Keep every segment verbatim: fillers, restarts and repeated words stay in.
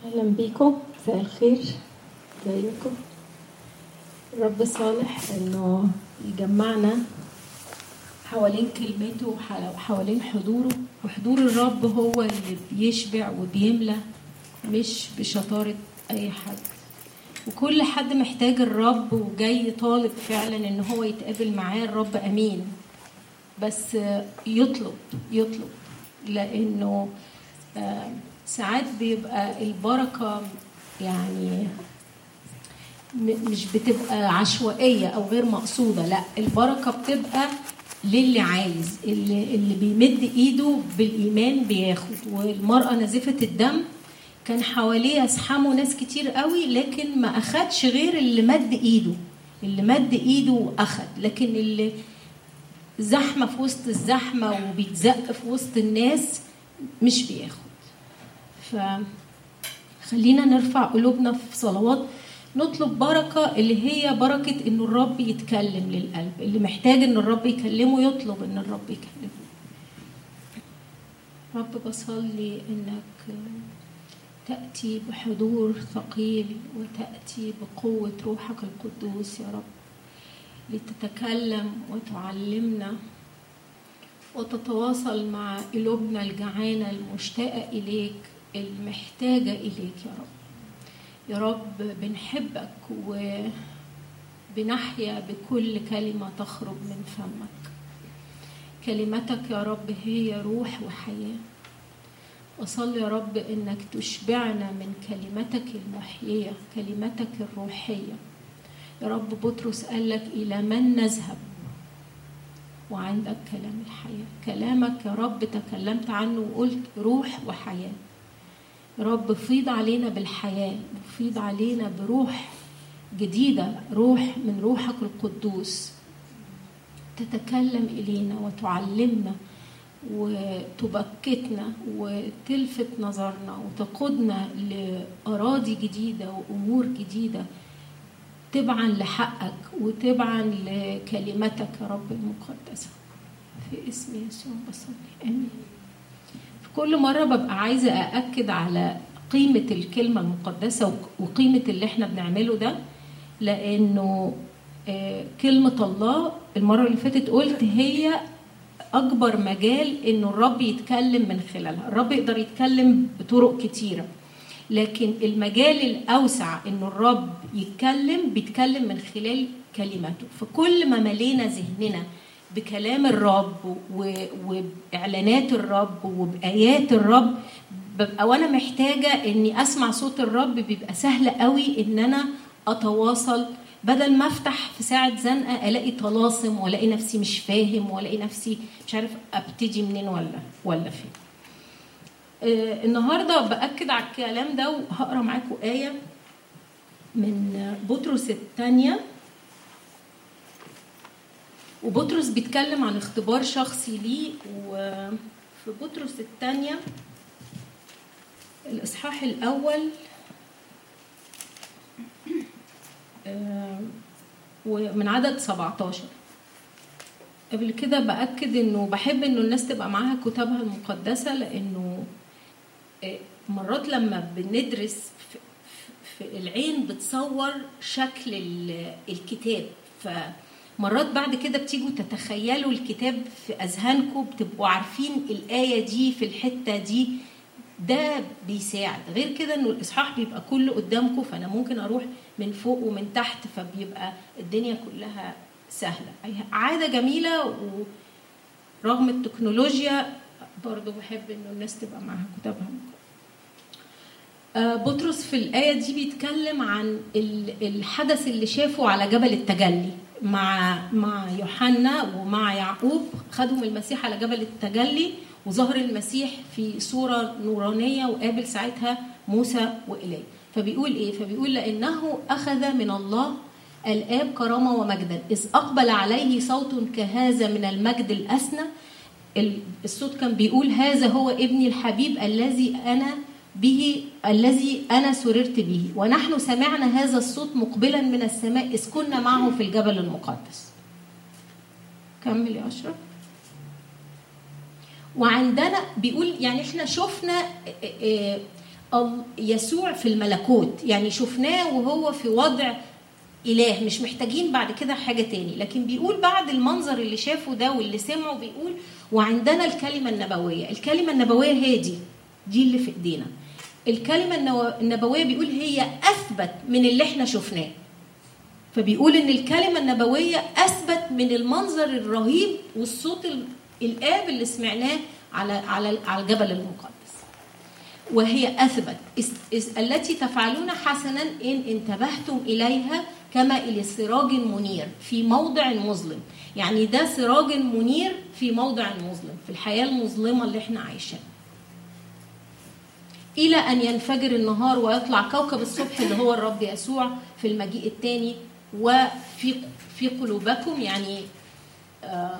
أهلا بيكم، مساء الخير. ازيكم؟ رب صالح إنه يجمعنا حوالين كلمته وحوالين حضوره، وحضور الرب هو اللي بيشبع وبيملى، مش بشطارة أي حد. وكل حد محتاج الرب وجاي طالب فعلا إن هو يتقابل معاه. الرب أمين، بس يطلب يطلب لأنه ساعات بيبقى البركة يعني مش بتبقى عشوائية أو غير مقصودة، لا، البركة بتبقى للي عايز، اللي, اللي بيمد إيده بالإيمان بياخد. والمرأة نزفة الدم كان حواليه يسحموا ناس كتير قوي، لكن ما أخدش غير اللي مد إيده، اللي مد إيده وأخد. لكن اللي زحمة في وسط الزحمة وبيتزق في وسط الناس مش بياخد. فخلينا نرفع قلوبنا في صلوات، نطلب بركة اللي هي بركة إنه الرب يتكلم للقلب. اللي محتاج إن الرب يكلمه يطلب إن الرب يكلمه. رب بصلي إنك تأتي بحضور ثقيل وتأتي بقوة روحك القدوس يا رب، لتتكلم وتعلمنا وتتواصل مع قلوبنا الجعانة المشتاقة إليك، المحتاجة إليك يا رب. يا رب بنحبك وبنحيا بكل كلمة تخرج من فمك. كلمتك يا رب هي روح وحياة. وصل يا رب إنك تشبعنا من كلمتك المحيية، كلمتك الروحية. يا رب بطرس قال لك إلى من نذهب وعندك كلام الحياة. كلامك يا رب تكلمت عنه وقلت روح وحياة. يا رب فيض علينا بالحياة، فيض علينا بروح جديدة، روح من روحك القدوس تتكلم إلينا وتعلمنا وتبكتنا وتلفت نظرنا وتقودنا لأراضي جديدة وأمور جديدة تبعا لحقك وتبعا لكلمتك يا رب المقدسة. في اسم يسوع بصلي، آمين. في كل مرة ببقى عايزة أأكد على قيمة الكلمة المقدسة وقيمة اللي احنا بنعمله ده، لأنه كلمة الله المرة اللي فاتت قلت هي أكبر مجال إنه الرب يتكلم من خلالها. الرب يقدر يتكلم بطرق كتيرة، لكن المجال الأوسع إنه الرب يتكلم بيتكلم من خلال كلماته. فكل ما ملينا ذهننا بكلام الرب وبإعلانات الرب وبآيات الرب، ببقى وأنا محتاجة إني أسمع صوت الرب، بيبقى سهل قوي إن أنا أتواصل، بدل ما أفتح في ساعة زنقة ألاقي طلاسم وألاقي نفسي مش فاهم وألاقي نفسي مش عارف أبتدي منين ولا ولا فين. آه النهاردة بأكد على الكلام ده، وهقرأ معاكم آية من بطرس الثانية. وبطرس بيتكلم عن اختبار شخصي ليه. وفي بطرس الثانية الإصحاح الأول ومن عدد سبعتاشر. قبل كده بأكد إنه بحب إنه الناس تبقى معاها كتابها المقدسة، لأنه مرات لما بندرس في العين بتصور شكل الكتاب، فمرات بعد كده بتيجوا تتخيلوا الكتاب في أذهانكم، بتبقوا عارفين الآية دي في الحتة دي. ده بيساعد. غير كده انه الاصحاح بيبقى كله قدامكم، فانا ممكن اروح من فوق ومن تحت، فبيبقى الدنيا كلها سهله. عاده جميله، ورغم التكنولوجيا برضو بحب انه الناس تبقى معاها كتابها. بطرس في الايه دي بيتكلم عن الحدث اللي شافه على جبل التجلي مع مع يوحنا ومع يعقوب. خدهم المسيح على جبل التجلي، وظهر المسيح في صورة نورانية، وقابل ساعتها موسى وإيليا. فبيقول إيه؟ فبيقول لأنه أخذ من الله الآب كرامة ومجدا، إذ أقبل عليه صوت كهذا من المجد الأسنى. الصوت كان بيقول هذا هو ابني الحبيب الذي أنا به الذي أنا سررت به. ونحن سمعنا هذا الصوت مقبلا من السماء إذ كنا معه في الجبل المقدس. كمل يا أشرف. وعندنا بيقول يعني احنا شفنا يسوع في الملكوت، يعني شفناه وهو في وضع إله، مش محتاجين بعد كده حاجة تاني. لكن بيقول بعد المنظر اللي شافه ده واللي سمعه بيقول وعندنا الكلمة النبوية. الكلمة النبوية هي دي دي اللي في ايدينا. الكلمة النبوية بيقول هي أثبت من اللي احنا شفناه. فبيقول ان الكلمة النبوية أثبت من المنظر الرهيب والصوت الآب اللي سمعناه على على على الجبل المقدس. وهي أثبت التي تفعلون حسنا إن انتبهتم إليها كما إلى سراج منير في موضع مظلم. يعني ده سراج منير في موضع مظلم، في الحياة المظلمة اللي احنا عايشينها، إلى أن ينفجر النهار ويطلع كوكب الصبح اللي هو الرب يسوع في المجيء الثاني. وفي في قلوبكم، يعني آه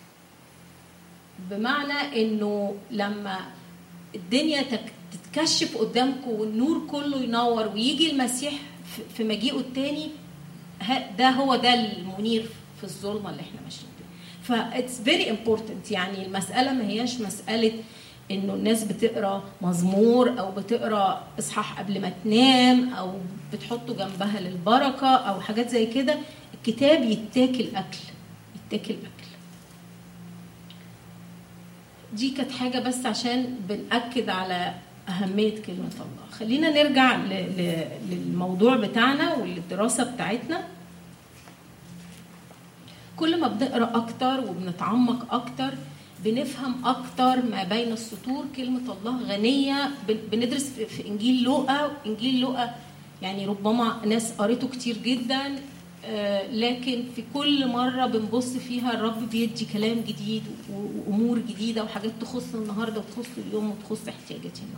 بمعنى إنه لما الدنيا تتكشف قدامكم والنور كله ينور ويجي المسيح في مجيئه الثاني، ده هو ده المنير في الظلمة اللي احنا ماشيين فيها. ف it's very important. يعني المسألة ما هياش مسألة إنه الناس بتقرأ مزمور أو بتقرأ إصحاح قبل ما تنام أو بتحطه جنبها للبركة أو حاجات زي كده. الكتاب يتاكل أكل، يتاكل أكل. دي كانت حاجة بس عشان بنأكد على أهمية كلمة الله. خلينا نرجع للموضوع بتاعنا والدراسة بتاعتنا. كل ما بنقرأ أكتر وبنتعمق أكتر بنفهم أكتر ما بين السطور. كلمة الله غنية. بندرس في إنجيل لوقا. إنجيل لوقا يعني ربما ناس قريته كتير جدا، لكن في كل مرة بنبص فيها الرب بيدي كلام جديد وأمور جديدة وحاجات تخص النهاردة وتخص اليوم وتخص احتياجاتنا.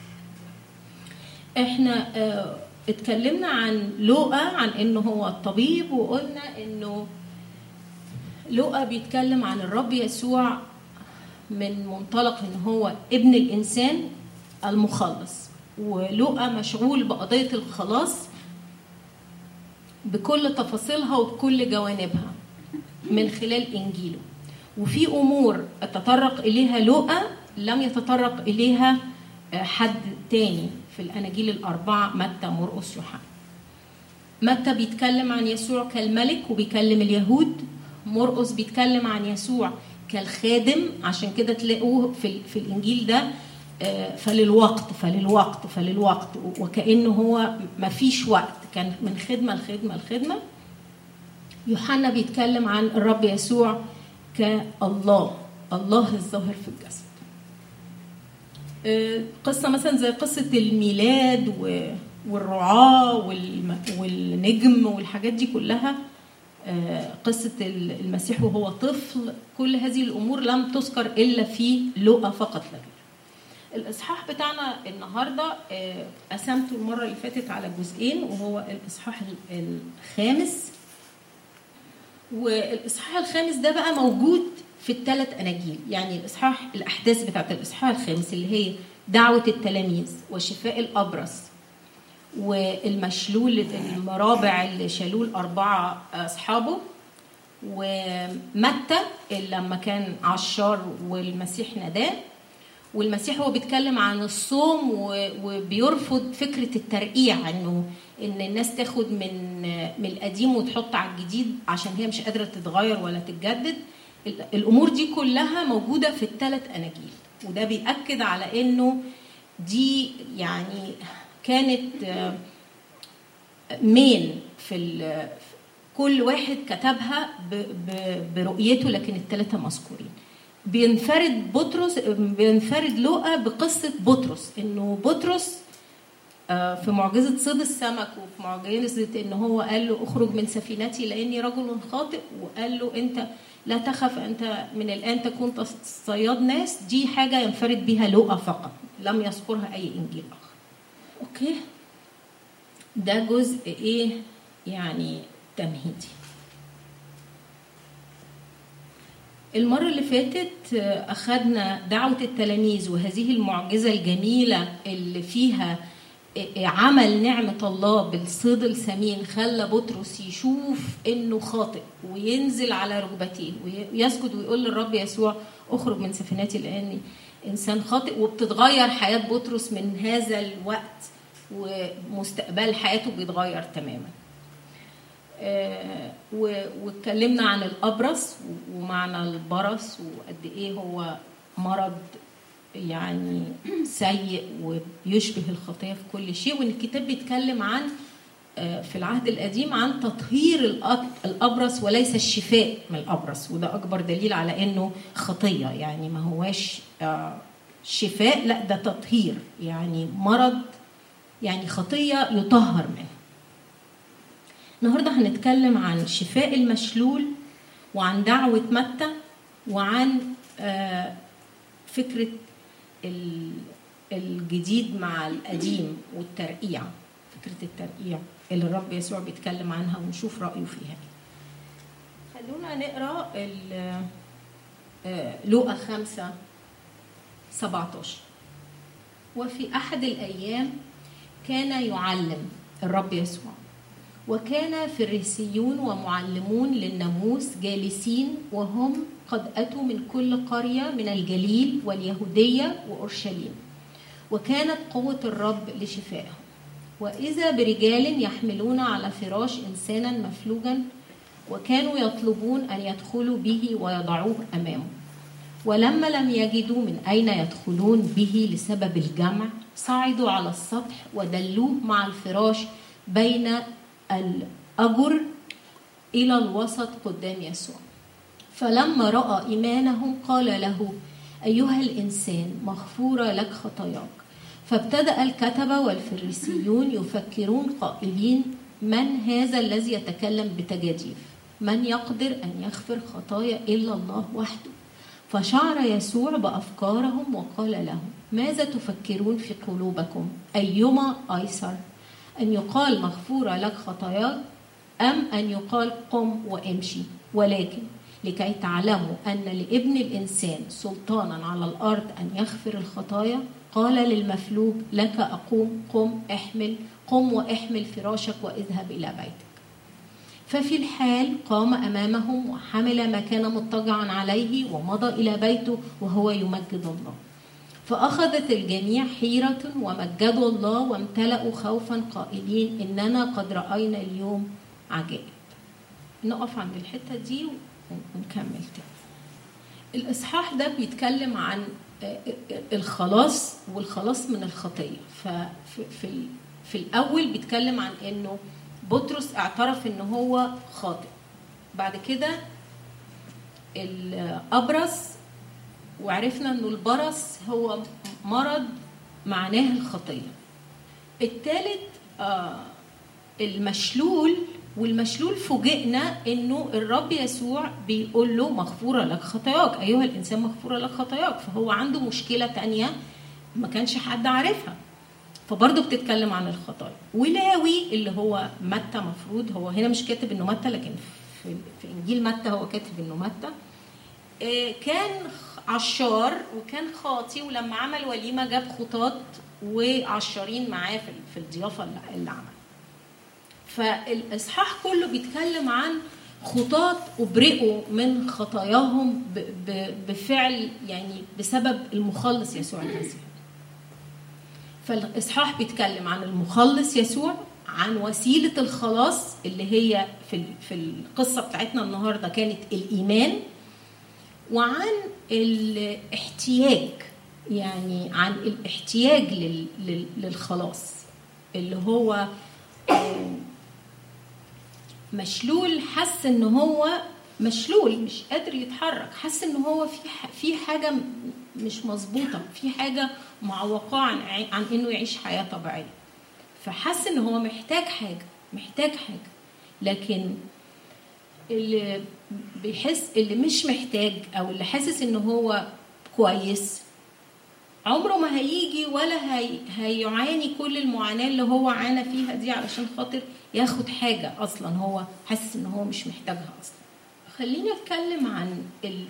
احنا اتكلمنا عن لوقا عن انه هو الطبيب، وقلنا انه لوقا بيتكلم عن الرب يسوع من منطلق ان هو ابن الانسان المخلص. ولوقا مشغول بقضية الخلاص بكل تفاصيلها وبكل جوانبها من خلال إنجيله. وفي أمور تطرق إليها لوقا لم يتطرق إليها حد تاني في الأناجيل الأربعة، متى مرقس يوحنا. متى بيتكلم عن يسوع كالملك وبيكلم اليهود. مرقس بيتكلم عن يسوع كالخادم، عشان كده تلاقوه في, في الإنجيل ده فللوقت فللوقت فللوقت، وكأنه هو ما فيش وقت، كان من خدمة لخدمة لخدمة. يوحنا بيتكلم عن الرب يسوع كالله، الله الظاهر في الجسد. قصة مثلا زي قصة الميلاد والرعاة والنجم والحاجات دي كلها، قصة المسيح وهو طفل، كل هذه الأمور لم تذكر إلا في لوقا فقط لا غير. الإصحاح بتاعنا النهاردة قسمته المرة اللي فاتت على جزئين، وهو الإصحاح الخامس. والإصحاح الخامس ده بقى موجود في الثلاث أناجيل. يعني الإصحاح الأحداث بتاعت الإصحاح الخامس اللي هي دعوة التلاميذ وشفاء الأبرص والمشلول المرابع اللي شالوه الأربعة أصحابه، ومتى لما كان عشار والمسيح نداه. والمسيح هو بيتكلم عن الصوم وبيرفض فكرة الترقيع، انه ان الناس تاخد من من القديم وتحط على الجديد عشان هي مش قادرة تتغير ولا تتجدد. الامور دي كلها موجودة في الثلاث اناجيل، وده بيأكد على انه دي يعني كانت مين في كل واحد كتبها برؤيته، لكن الثلاثة مذكورين. بينفرد بطرس بينفرد لوقا بقصة بطرس، إنه بطرس في معجزة صيد السمك وفي معجزة إنه هو قال له أخرج من سفينتي لأني رجل خاطئ، وقال له أنت لا تخف أنت من الآن تكون صياد ناس. دي حاجة ينفرد بها لوقا فقط، لم يذكرها أي إنجيل آخر. أوكي، ده جزء إيه يعني تمهيدي. المرة اللي فاتت أخذنا دعوة التلاميذ وهذه المعجزة الجميلة اللي فيها عمل نعمة الله بالصيد السمين، خلى بطرس يشوف إنه خاطئ وينزل على ركبتيه ويسجد ويقول للرب يسوع أخرج من سفينتي لأني إنسان خاطئ، وبتتغير حياة بطرس من هذا الوقت، ومستقبل حياته بيتغير تماما. واتكلمنا عن الأبرص ومعنى البرص وقد إيه هو مرض يعني سيء ويشبه الخطية في كل شيء، وإن الكتاب بيتكلم عن في العهد القديم عن تطهير الأبرص وليس الشفاء من الأبرص، وده أكبر دليل على إنه خطية، يعني ما هواش شفاء، لا ده تطهير، يعني مرض يعني خطية يطهر منه. النهاردة هنتكلم عن شفاء المشلول، وعن دعوة متى، وعن فكرة الجديد مع القديم والترقيع، فكرة الترقيع اللي الرب يسوع بيتكلم عنها ونشوف رأيه فيها. خلونا نقرأ لوقا خمسة سبعة عشر. وفي أحد الأيام كان يعلم الرب يسوع، وكان فريسيون ومعلمون للناموس جالسين، وهم قد أتوا من كل قرية من الجليل واليهودية وأورشليم، وكانت قوة الرب لشفائهم. وإذا برجال يحملون على فراش إنسانا مفلوجا، وكانوا يطلبون أن يدخلوا به ويضعوه أمامه. ولما لم يجدوا من أين يدخلون به لسبب الجمع، صعدوا على السطح ودلوه مع الفراش بين الأجر إلى الوسط قدام يسوع. فلما رأى إيمانهم قال له: أيها الإنسان، مغفورة لك خطاياك. فابتدأ الكتبة والفريسيون يفكرون قائلين: من هذا الذي يتكلم بتجاديف؟ من يقدر أن يغفر خطايا إلا الله وحده؟ فشعر يسوع بأفكارهم وقال لهم: ماذا تفكرون في قلوبكم؟ أيما أيسر، أن يقال مغفورة لك خطاياك، أم أن يقال قم وامشي؟ ولكن لكي تعلموا أن لابن الإنسان سلطانا على الأرض أن يغفر الخطايا، قال للمفلوج: لك أقوم، قم احمل قم واحمل فراشك واذهب إلى بيتك. ففي الحال قام أمامهم وحمل ما كان مضطجعا عليه ومضى إلى بيته وهو يمجد الله. فأخذت الجميع حيرة ومجدوا الله وامتلأوا خوفا قائلين: إننا قد رأينا اليوم عجائب. نقف عند الحتة دي ونكمل تاني. الإصحاح ده بيتكلم عن الخلاص والخلاص من الخطية. ففي في الأول بيتكلم عن إنه بطرس اعترف إنه هو خاطئ. بعد كده الأبرص، وعرفنا إنه البرص هو مرض معناه الخطية. الثالث آه المشلول، والمشلول فوجئنا إنه الرب يسوع بيقول له: مغفورة لك خطاياك، أيها الإنسان مغفورة لك خطاياك. فهو عنده مشكلة تانية ما كانش حد عارفها، فبرضه بتتكلم عن الخطايا. ولاوي اللي هو متى، مفروض هو هنا مش كاتب إنه متى، لكن في, في إنجيل متى هو كاتب إنه متى، كان عشار وكان خاطي، ولما عمل وليمة جاب خطاط وعشارين معاه في الضيافة اللي عمل. فالإصحاح كله بيتكلم عن خطاط أبرئوا من خطاياهم بفعل، يعني بسبب المخلص يسوع المسيح. فالإصحاح بيتكلم عن المخلص يسوع، عن وسيلة الخلاص اللي هي في في القصة بتاعتنا النهاردة كانت الإيمان، وعن الاحتياج، يعني عن الاحتياج للخلاص اللي هو مشلول، حس ان هو مشلول مش قادر يتحرك، حس ان هو في في حاجه مش مظبوطه، في حاجه معوقاه عن عن انه يعيش حياه طبيعيه. فحس ان هو محتاج حاجه محتاج حاجه لكن اللي بيحس اللي مش محتاج او اللي حاسس ان هو كويس عمره ما هيجي ولا هي هيعاني كل المعاناه اللي هو عانى فيها دي علشان خاطر ياخد حاجه اصلا هو حاسس ان هو مش محتاجها اصلا. خلينا نتكلم عن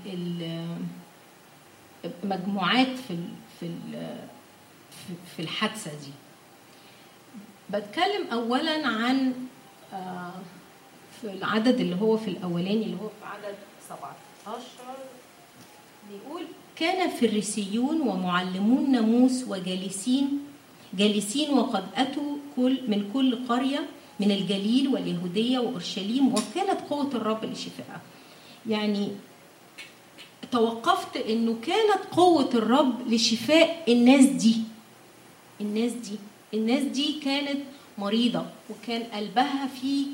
المجموعات في في في الحادثه دي. بتكلم اولا عن في العدد اللي هو في الاولاني اللي هو في عدد سبعة عشر، بيقول كان فريسيون ومعلمون ناموس وجالسين جالسين وقد أتوا كل من كل قرية من الجليل واليهودية وأورشليم، وكانت قوة الرب لشفائها. يعني توقفت إنه كانت قوة الرب لشفاء الناس دي الناس دي الناس دي كانت مريضة، وكان قلبها فيه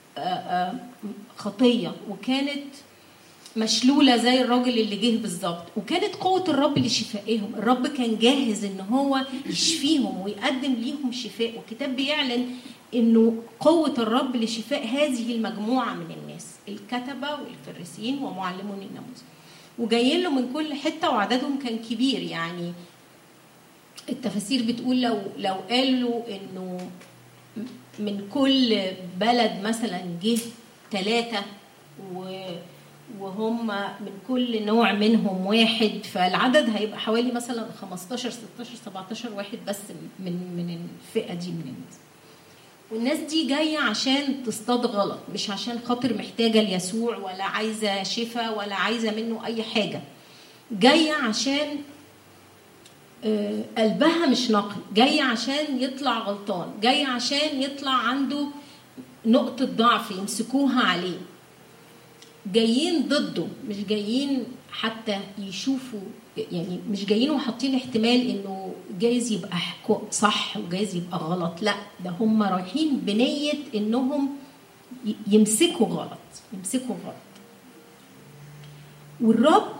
خطية، وكانت مشلولة زي الراجل اللي جه بالظبط، وكانت قوة الرب لشفائهم. الرب كان جاهز إن هو يشفيهم ويقدم ليهم شفاء، والكتاب بيعلن إنه قوة الرب لشفاء هذه المجموعة من الناس، الكتبة والفريسيين ومعلمون الناموس، وجايين له من كل حتة، وعددهم كان كبير. يعني التفاسير بتقول لو لو قالوا إنه من كل بلد مثلا جه ثلاثة وهم من كل نوع منهم واحد، فالعدد هيبقى حوالي مثلا خمستاشر ستاشر سبعتاشر واحد بس من من الفئة دي من الناس. والناس دي جاية عشان تصطاد غلط، مش عشان خاطر محتاجة ليسوع ولا عايزة شفاء ولا عايزة منه أي حاجة. جاية عشان قلبها مش نقي، جاية عشان يطلع غلطان، جاية عشان يطلع عنده نقطة ضعف يمسكوها عليه. جايين ضده، مش جايين حتى يشوفوا، يعني مش جايين وحاطين احتمال انه جايز يبقى صح وجايز يبقى غلط. لا، ده هم رايحين بنية انهم يمسكوا غلط يمسكوا غلط. والرب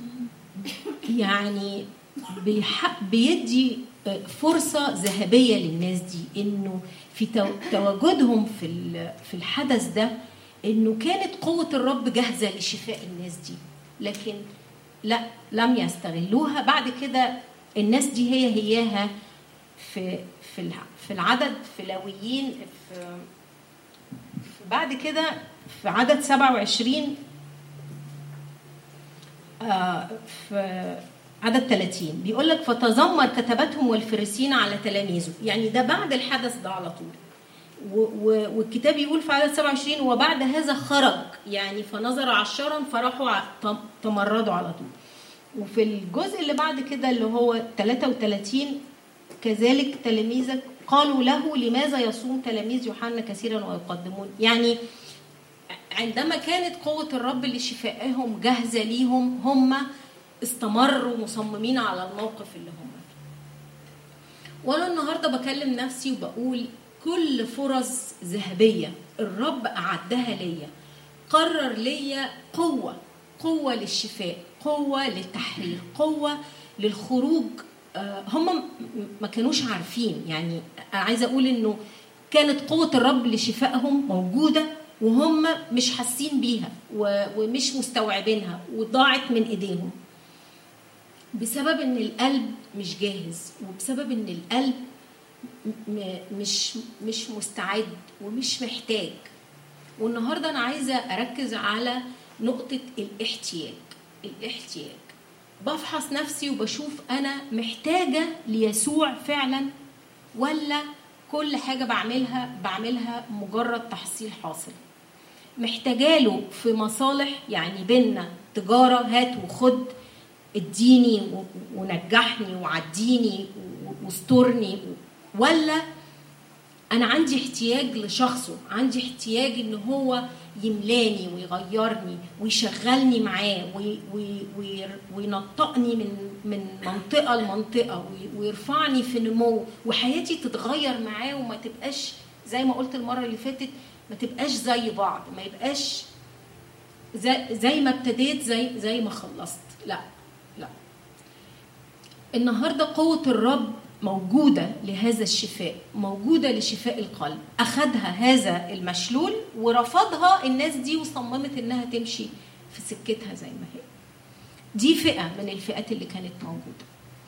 يعني بيدي فرصة ذهبية للناس دي، انه في تواجدهم في في الحدث ده انه كانت قوة الرب جاهزة لشفاء الناس دي، لكن لا، لم يستغلوها. بعد كده الناس دي هي هياها في في في العدد في لاويين، في بعد كده في عدد سبعة وعشرين آه في عدد ثلاثين بيقول لك فتذمر كتبتهم والفريسيين على تلاميذه. يعني ده بعد الحدث ده على طول. والكتاب يقول في عدد سبعة وعشرين وبعد هذا خرج، يعني فنظر عشرا فراحوا تمردوا على طول. وفي الجزء اللي بعد كده اللي هو ثلاثة وثلاثين كذلك تلاميذك قالوا له لماذا يصوم تلاميذ يوحنا كثيرا ويقدمون. يعني عندما كانت قوة الرب لشفائهم جاهزة ليهم، هم استمروا مصممين على الموقف اللي هم فيه. وانا النهارده بكلم نفسي وبقول كل فرص ذهبية الرب أعدها ليا، قرر ليا قوة قوة للشفاء، قوة للتحرير، قوة للخروج. هم ما كانوش عارفين. يعني عايزة أقول إنه كانت قوة الرب لشفائهم موجودة وهم مش حاسين بيها ومش مستوعبينها، وضاعت من إيديهم بسبب إن القلب مش جاهز، وبسبب إن القلب مش مش مستعد ومش محتاج. والنهارده انا عايزه اركز على نقطه الاحتياج. الاحتياج بفحص نفسي وبشوف انا محتاجه ليسوع فعلا، ولا كل حاجه بعملها بعملها مجرد تحصيل حاصل. محتاجه له في مصالح، يعني بينا تجاره هات وخد، اديني ونجحني وعديني واسترني، ولا أنا عندي احتياج لشخصه، عندي احتياج إن هو يملاني ويغيرني ويشغلني معاه وينطقني من من منطقة لمنطقة ويرفعني في نمو، وحياتي تتغير معاه وما تبقاش زي ما قلت المرة اللي فاتت، ما تبقاش زي بعض، ما يبقاش زي, زي ما ابتديت زي زي ما خلصت. لا لا، النهاردة قوة الرب موجودة لهذا الشفاء، موجودة لشفاء القلب. أخذها هذا المشلول ورفضها الناس دي وصممت إنها تمشي في سكتها زي ما هي. دي فئة من الفئات اللي كانت موجودة.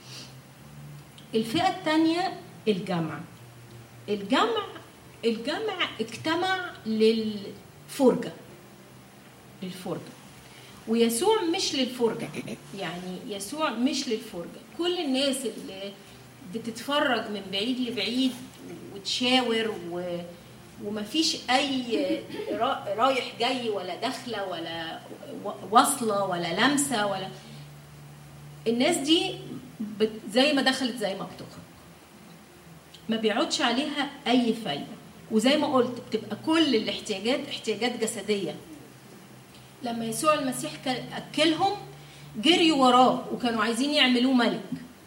الفئة الثانية الجمع. الجمع الجمع اجتمع للفرجة للفرجة ويسوع مش للفرجة. يعني يسوع مش للفرجة. كل الناس اللي بتتفرج من بعيد لبعيد وتشاور و... ومفيش أي رايح جاي ولا دخلة ولا وصلة ولا لمسة ولا الناس دي زي ما دخلت زي ما بتخرج، ما بيعودش عليها اي فايده. وزي ما قلت بتبقى كل الاحتياجات احتياجات جسديه. لما يسوع المسيح اكلهم جريوا وراه وكانوا عايزين يعملوه ملك،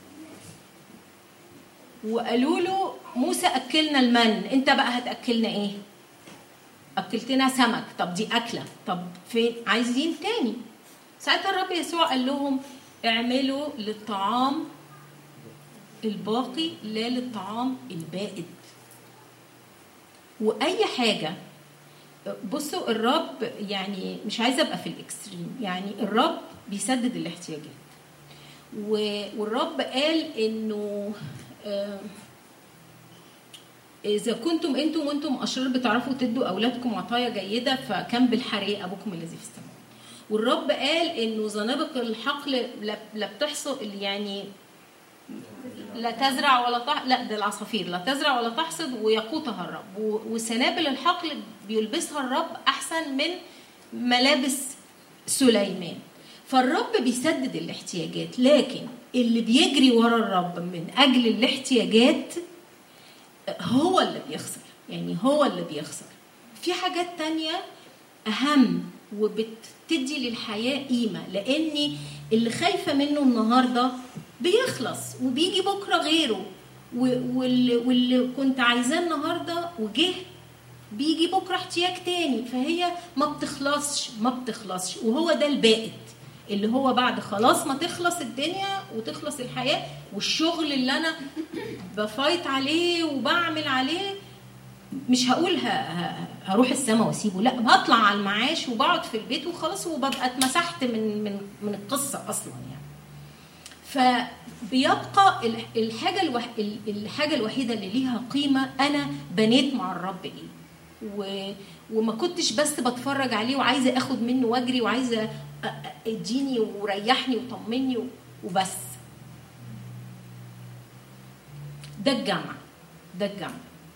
وقالوا له موسى اكلنا المن، انت بقى هتاكلنا ايه؟ اكلتنا سمك، طب دي اكله، طب فين عايزين تاني؟ ساعتها الرب يسوع قال لهم اعملوا للطعام الباقي لا للطعام البائد. واي حاجه، بصوا الرب يعني مش عايزه ابقى في الاكستريم، يعني الرب بيسدد الاحتياجات. والرب قال انه اذا كنتم انتم وانتم اشرار بتعرفوا تدوا اولادكم عطايا جيده فكم بالحري ابوكم الذي في السماء. والرب قال انه زنابق الحقل لا بتحصل، يعني لا تزرع ولا تح... لا ده العصافير لا تزرع ولا تحصد ويقوتها الرب، وسنابل الحقل بيلبسها الرب احسن من ملابس سليمان. فالرب بيسدد الاحتياجات، لكن اللي بيجري ورا الرب من اجل الاحتياجات هو اللي بيخسر، يعني هو اللي بيخسر. في حاجات تانية اهم وبتدي للحياة قيمة، لاني اللي خايفة منه النهاردة بيخلص وبيجي بكرة غيره، واللي, واللي كنت عايزاه النهاردة وجه بيجي بكرة احتياج تاني. فهي ما بتخلصش ما بتخلصش وهو ده البائد اللي هو بعد خلاص ما تخلص الدنيا وتخلص الحياة والشغل اللي أنا بفايت عليه وبعمل عليه، مش هقول هروح السما واسيبه، لا هطلع على المعاش وبقعد في البيت وخلاص وببقى اتمسحت من من من القصة أصلا يعني. فبيبقى الحاجة الوح... الحاجة الوحيدة اللي ليها قيمة أنا بنيت مع الرب إيه، و... وما كنتش بس بتفرج عليه وعايزة أخد منه واجري وعايزة اديني وريحني وطمني وبس. ده الجمع، ده الجمع.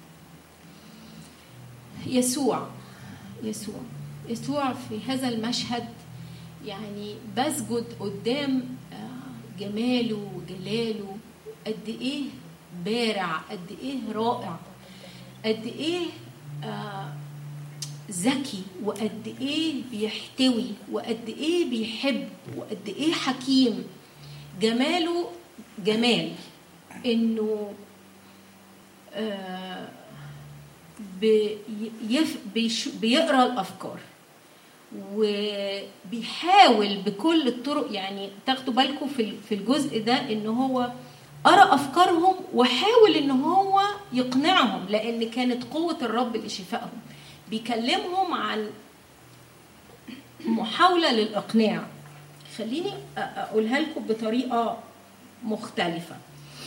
يسوع يسوع يسوع في هذا المشهد يعني بسجد قدام جماله وجلاله، قد ايه بارع، قد ايه رائع، قد ايه آه ذكي، وقد ايه بيحتوي، وقد ايه بيحب، وقد ايه حكيم. جماله جمال انه آه بيقرا الافكار وبيحاول بكل الطرق. يعني تاخدوا بالكم في الجزء ده ان هو قرا افكارهم وحاول ان هو يقنعهم، لان كانت قوه الرب لشفائهم. بيكلمهم عن محاوله للاقناع. خليني اقولها لكم بطريقه مختلفه.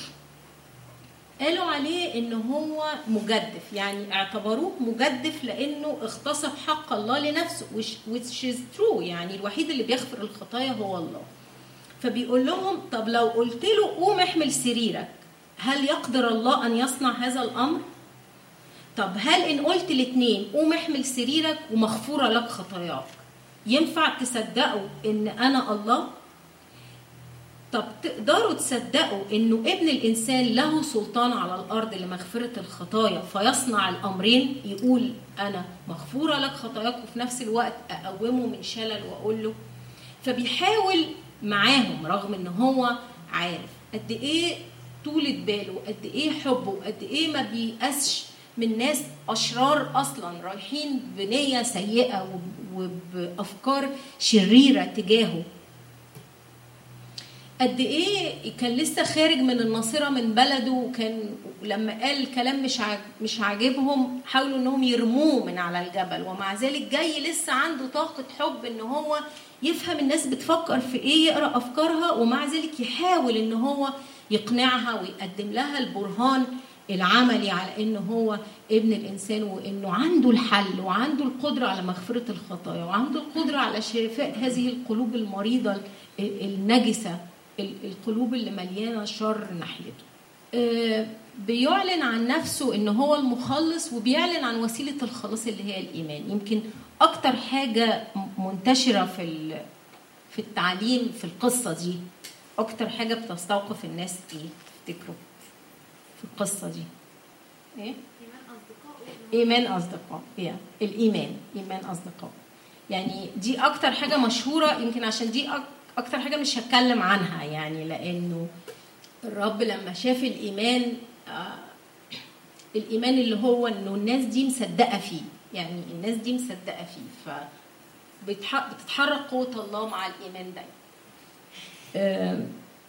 قالوا عليه ان هو مجدف، يعني اعتبروه مجدف لانه اغتصب حق الله لنفسه، which is true، يعني الوحيد اللي بيغفر الخطايا هو الله. فبيقول لهم طب لو قلت له قوم احمل سريرك، هل يقدر الله ان يصنع هذا الامر؟ طب هل ان قلت الاثنين قوم احمل سريرك ومغفوره لك خطاياك، ينفع تصدقوا ان انا الله؟ طب تقدروا تصدقوا انه ابن الانسان له سلطان على الارض لمغفرة الخطايا فيصنع الامرين، يقول انا مغفورة لك خطاياك وفي نفس الوقت اقومه من شلل واقول له. فبيحاول معاهم رغم ان هو عارف قد ايه طولة باله، قد ايه حبه، قد ايه ما بيقاسش من ناس اشرار اصلا رايحين بنية سيئة وبافكار شريرة تجاهه. قد ايه كان لسه خارج من الناصرة من بلده، وكان لما قال كلام مش مش عاجبهم حاولوا انهم يرموه من على الجبل، ومع ذلك جاي لسه عنده طاقة حب ان هو يفهم الناس بتفكر في ايه، يقرأ افكارها، ومع ذلك يحاول ان هو يقنعها ويقدم لها البرهان العملي على انه هو ابن الانسان، وانه عنده الحل وعنده القدرة على مغفرة الخطايا وعنده القدرة على شفاء هذه القلوب المريضة النجسة، القلوب اللي مليانة شر ناحيته. بيعلن عن نفسه إنه هو المخلص، وبيعلن عن وسيلة الخلاص اللي هي الإيمان. يمكن أكتر حاجة منتشرة في في التعليم في القصة دي اكتر حاجه بتستوقف الناس ايه تفتكروا في القصه دي؟ ايه؟ ايمان اصدقاء. ايه الايمان؟ ايمان اصدقاء. يعني دي اكتر حاجه مشهوره، يمكن عشان دي اكتر حاجه مش هتكلم عنها، يعني لانه الرب لما شاف الايمان، آه الايمان اللي هو انه الناس دي مصدقه فيه، يعني الناس دي مصدقه فيه، ف بتتحرك قوه الله مع الايمان ده. آه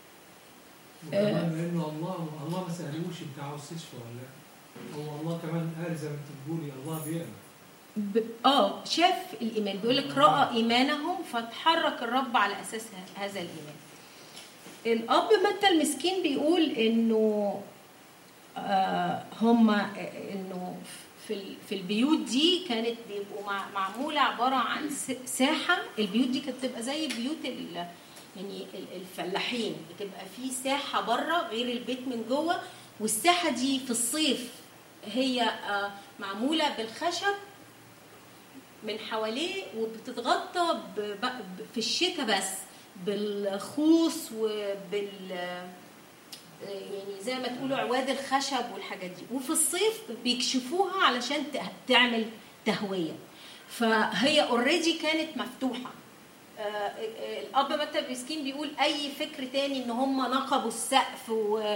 وكمان لانه الله الله ما سالوش انت عاوز تشفى ولا هو الله كمان قال زي ما انت بتقولي الله بيعمل. ب... اه شاف الايمان، بيقول لك راى ايمانهم فتحرك الرب على اساس هذا الايمان. الاب متى المسكين بيقول انه آه هم انه في في البيوت دي كانت بيبقوا معموله عباره عن ساحه. البيوت دي كانت بتبقى زي بيوت ال يعني الفلاحين، بتبقى في ساحه بره غير البيت من جوه، والساحه دي في الصيف هي آه معموله بالخشب من حواليه، وبتتغطى في الشتاء بس بالخوص وبال يعني زي ما تقولوا عواد الخشب والحاجات دي، وفي الصيف بيكشفوها علشان تعمل تهويه. فهي اوريدي كانت مفتوحه. الاب متى المسكين بيقول اي فكر تاني ان هم نقبوا السقف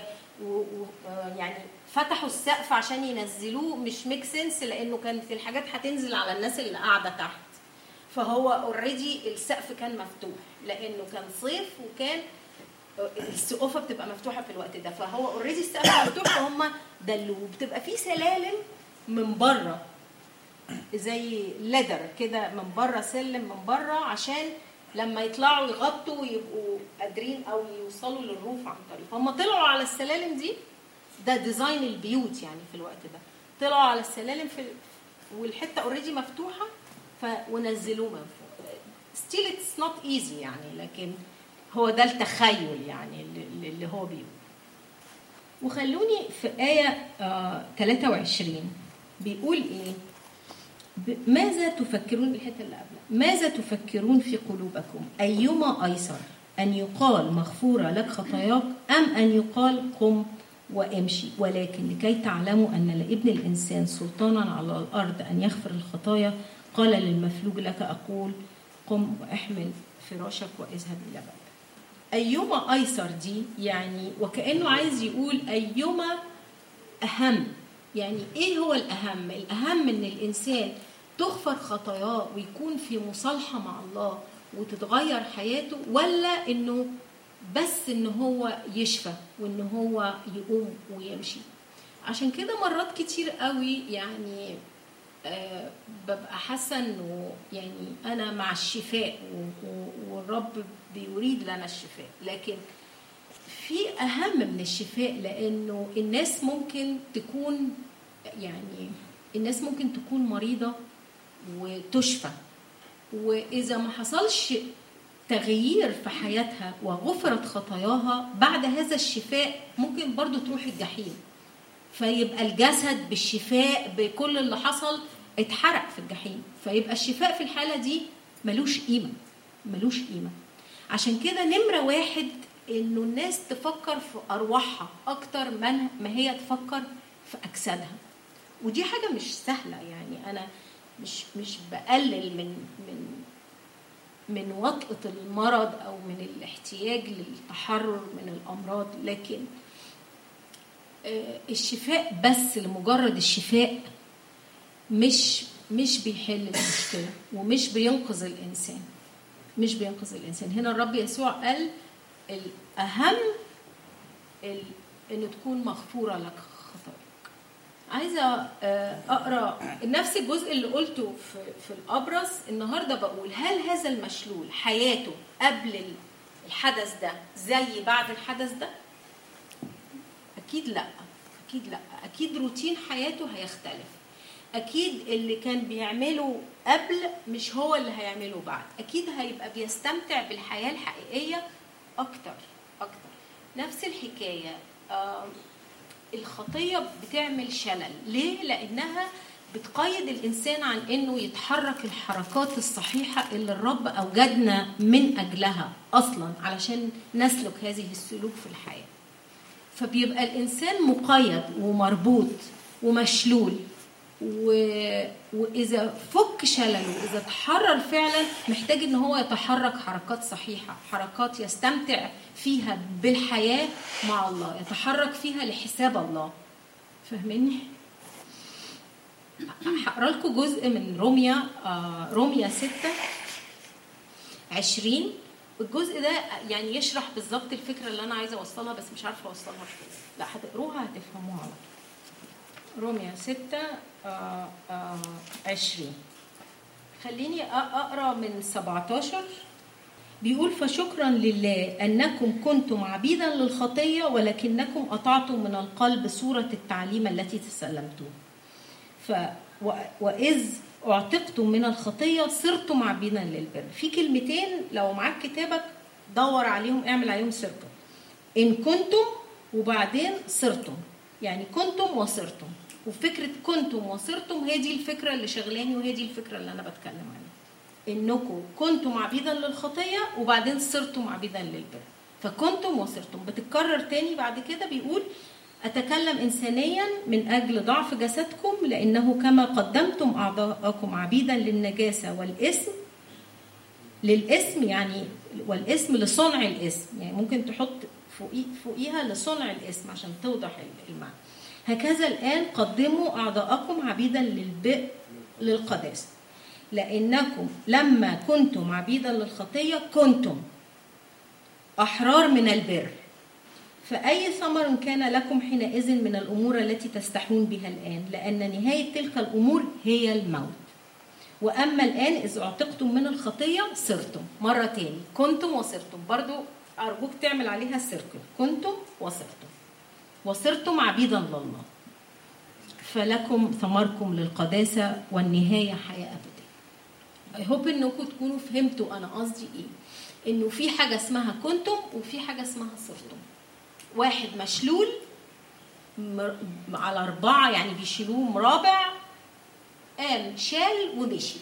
ويعني فتحوا السقف عشان ينزلوه مش ميك سنس، لانه كانت الحاجات هتنزل على الناس اللي قاعده تحت. فهو اوريدي السقف كان مفتوح لانه كان صيف، وكان السقوفه بتبقى مفتوحه في الوقت ده، فهو اوريدي السقف مفتوح، فهم دلوه. بتبقى في سلالم من بره زي ليدر كده من بره، سلم من بره عشان لما يطلعوا يغطوا ويبقوا قادرين او يوصلوا للروف عن طريق. فهم طلعوا على السلالم دي، ده ديزاين البيوت يعني في الوقت ده، طلعوا على السلالم في والحته اوريدي مفتوحه ف ونزلوه من فوق. ستيل اتس نوت ايزي يعني، لكن هو ده التخيل يعني اللي, اللي هو بيقول. وخلوني في آية آه ثلاثة وعشرين بيقول ايه؟ ماذا تفكرون، الحته اللي قبلها، ماذا تفكرون في قلوبكم؟ أيما أيسر أن يقال مغفورة لك خطاياك أم أن يقال قم وامشي؟ ولكن لكي تعلموا أن لابن الإنسان سلطانا على الأرض أن يغفر الخطايا، قال للمفلوج لك أقول قم واحمل فراشك واذهب إلى بيتك. أيما أيسر دي يعني وكأنه عايز يقول أيما أهم، يعني إيه هو الأهم؟ الأهم إن الإنسان تغفر خطاياه ويكون في مصالحة مع الله وتتغير حياته، ولا إنه بس إنه هو يشفى وإنه هو يقوم ويمشي. عشان كده مرات كتير قوي يعني أه ببقى حاسة إنه يعني أنا مع الشفاء والرب بيريد لنا الشفاء، لكن في أهم من الشفاء، لأنه الناس ممكن تكون يعني الناس ممكن تكون مريضة وتشفى، وإذا ما حصلش تغيير في حياتها وغفرت خطاياها بعد هذا الشفاء ممكن برضو تروح الجحيم، فيبقى الجسد بالشفاء بكل اللي حصل اتحرق في الجحيم، فيبقى الشفاء في الحالة دي ملوش قيمة ملوش قيمة. عشان كده نمرة واحد إنه الناس تفكر في أرواحها أكتر من ما هي تفكر في أجسادها، ودي حاجة مش سهلة. يعني أنا مش مش بقلل من من من وطأة المرض أو من الاحتياج للتحرر من الأمراض، لكن الشفاء بس لمجرد الشفاء مش مش بيحل المشكلة ومش بينقذ الإنسان مش بينقذ الإنسان. هنا الرب يسوع قال الأهم إنه تكون مغفورة لك خطاياك. عايزة أقرأ نفس الجزء اللي قلته في, في الأبرص النهاردة. بقول هل هذا المشلول حياته قبل الحدث ده زي بعد الحدث ده؟ أكيد لا أكيد لا أكيد روتين حياته هيختلف. أكيد اللي كان بيعمله قبل مش هو اللي هيعمله بعد. أكيد هيبقى بيستمتع بالحياة الحقيقية أكتر أكتر. نفس الحكاية. الخطية بتعمل شلل. ليه؟ لأنها بتقيد الإنسان عن إنه يتحرك الحركات الصحيحة اللي الرب أوجدنا من أجلها أصلاً علشان نسلك هذه السلوك في الحياة. فبيبقى الإنسان مقيد ومربوط ومشلول، و... وإذا فك شلله، إذا تحرر فعلاً، محتاج إن هو يتحرك حركات صحيحة، حركات يستمتع فيها بالحياة مع الله، يتحرك فيها لحساب الله. فاهميني؟ هقرأ لكم جزء من روميا آه روميا ستة عشرين. الجزء ده يعني يشرح بالظبط الفكرة اللي أنا عايزة أوصلها، بس مش عارفة أوصلها كده. لا، هتقروها هتفهموها. روميا ستة آه آه عشرين. خليني أقرأ من سبعتاشر. بيقول: فشكرا لله أنكم كنتم عبيدا للخطية ولكنكم أطعتم من القلب صورة التعليم التي تسلمتم. ف وإذ اعتقتم من الخطية صرتم عبيدا للبر. في كلمتين لو معاك كتابك دور عليهم، اعمل عليهم سيركل. إن كنتم وبعدين صرتم، يعني كنتم وصرتم. وفكرة كنتم وصرتم هي دي الفكرة اللي شغلاني، وهي دي الفكرة اللي أنا بتكلم عنها. إنكم كنتم عبيدا للخطية وبعدين صرتم عبيدا للبر. فكنتم وصرتم بتتكرر تاني بعد كده. بيقول: أتكلم إنسانيا من أجل ضعف جسدكم، لأنه كما قدمتم أعضاءكم عبيدا للنجاسة والإثم للإثم يعني والإثم لصنع الإثم، يعني ممكن تحط فوقي فوقيها لصنع الإثم عشان توضح المعنى. هكذا الآن قدموا أعضاءكم عبيدا للبئر للقداسة، لأنكم لما كنتم عبيدا للخطية كنتم أحرار من البر. فأي ثمر كان لكم حينئذ من الأمور التي تستحون بها الآن، لأن نهاية تلك الأمور هي الموت. وأما الآن إذ اعتقتم من الخطية صرتم. مرة تاني، كنتم وصرتم، برضو أرجوك تعمل عليها السيركل. كنتم وصرتم وصرتم عبيدا لله، فلكم ثمركم للقداسة والنهاية حياة أبدية. I hope إنكم تكونوا فهمتوا أنا قصدي إيه. إنه في حاجة اسمها كنتم وفي حاجة اسمها صرتم. واحد مشلول على أربعة، يعني بيشيلوه مرابع، قام شال ومشي.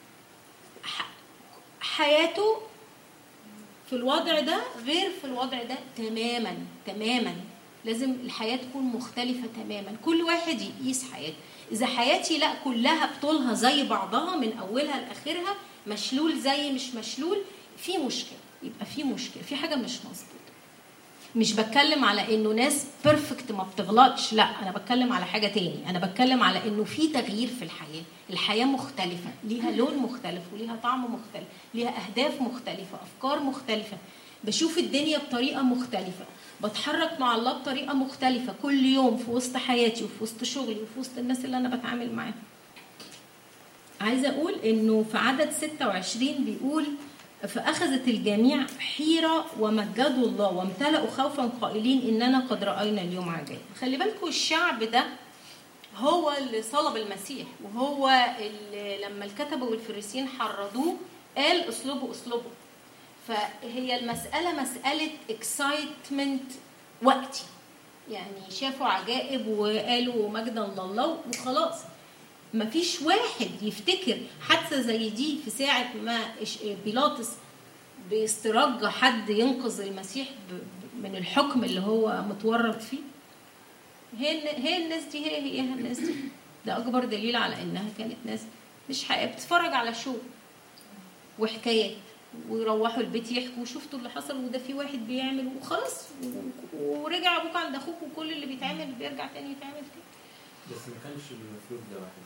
حياته في الوضع ده غير في الوضع ده تماما تماما. لازم الحياة تكون مختلفة تماما. كل واحد يقيس حياته. إذا حياتي لا كلها بطولها زي بعضها من أولها لآخرها، مشلول زي مش مشلول، في مشكلة. يبقى في مشكلة، في حاجة مش مظبوطة. مش بتكلم على انه ناس بيرفكت ما بتغلطش، لا، انا بتكلم على حاجه تاني. انا بتكلم على انه في تغيير في الحياه. الحياه مختلفه، ليها لون مختلف وليها طعم مختلف، ليها اهداف مختلفه، افكار مختلفه، بشوف الدنيا بطريقه مختلفه، بتحرك مع الله بطريقه مختلفه كل يوم في وسط حياتي وفي وسط شغلي وفي وسط الناس اللي انا بتعامل معاهم. عايزه اقول انه في عدد ستة وعشرين بيقول: فأخذت الجميع حيرة ومجدوا الله وامتلأوا خوفا قائلين إننا قد رأينا اليوم عجائب. خلي بالكم الشعب ده هو اللي صلب المسيح، وهو اللي لما الكتبة والفريسيين حرضوه قال اسلبوا اسلبوا. فهي المسألة مسألة excitement وقتي، يعني شافوا عجائب وقالوا مجدا لله وخلاص. مفيش واحد يفتكر حادثة زي دي في ساعة ما بيلاطس بيسترجى حد ينقذ المسيح من الحكم اللي هو متورط فيه. هي هي الناس دي هي هي الناس دي. ده أكبر دليل على إنها كانت ناس مش حقيقة بتتفرج على شو وحكايات، ويروحوا البيت يحكوا شفتوا اللي حصل وده في واحد بيعمل وخلاص، ورجع أبوك عند أخوك وكل اللي بيتعمل بيرجع تاني يتعمل تاني. بس ما كانش المفروض ده واحد.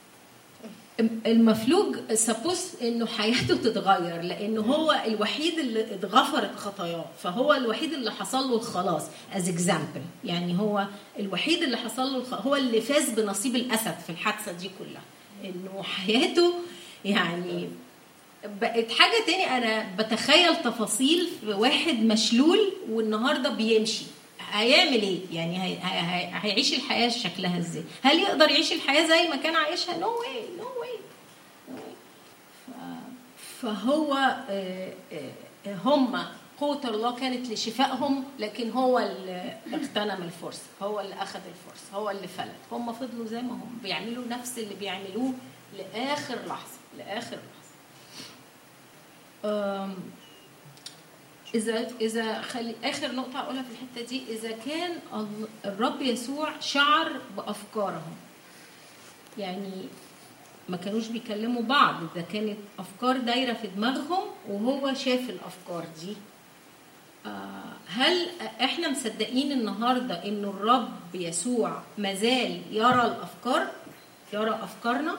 المفلوج سبوس انه حياته تتغير، لانه هو الوحيد اللي اتغفرت خطاياه، فهو الوحيد اللي حصل له الخلاص از اكزامبل. يعني هو الوحيد اللي حصل له الخلاص، هو اللي فاز بنصيب الاسد في الحادثه دي كلها، انه حياته يعني بقت حاجه تاني. انا بتخيل تفاصيل في واحد مشلول والنهارده بيمشي، هيعمل ايه؟ يعني هي هي هيعيش الحياه شكلها ازاي؟ هل يقدر يعيش الحياه زي ما كان عايشها؟ نو واي نو واي. فهو هم قوة الله كانت لشفائهم، لكن هو اللي اغتنم الفرصة، هو اللي أخذ الفرصة، هو اللي فلت. هم فضلوا زي ما هم بيعملوا نفس اللي بيعملوه لآخر لحظة لآخر لحظة. إذا إذا خلي آخر نقطة أقولها في الحتة دي، إذا كان الرب يسوع شعر بأفكارهم، يعني ما كانوش بيكلموا بعض، ده كانت أفكار دايرة في دماغهم وهو شاف الأفكار دي، هل إحنا مصدقين النهاردة إنه الرب يسوع مازال يرى الأفكار، يرى أفكارنا؟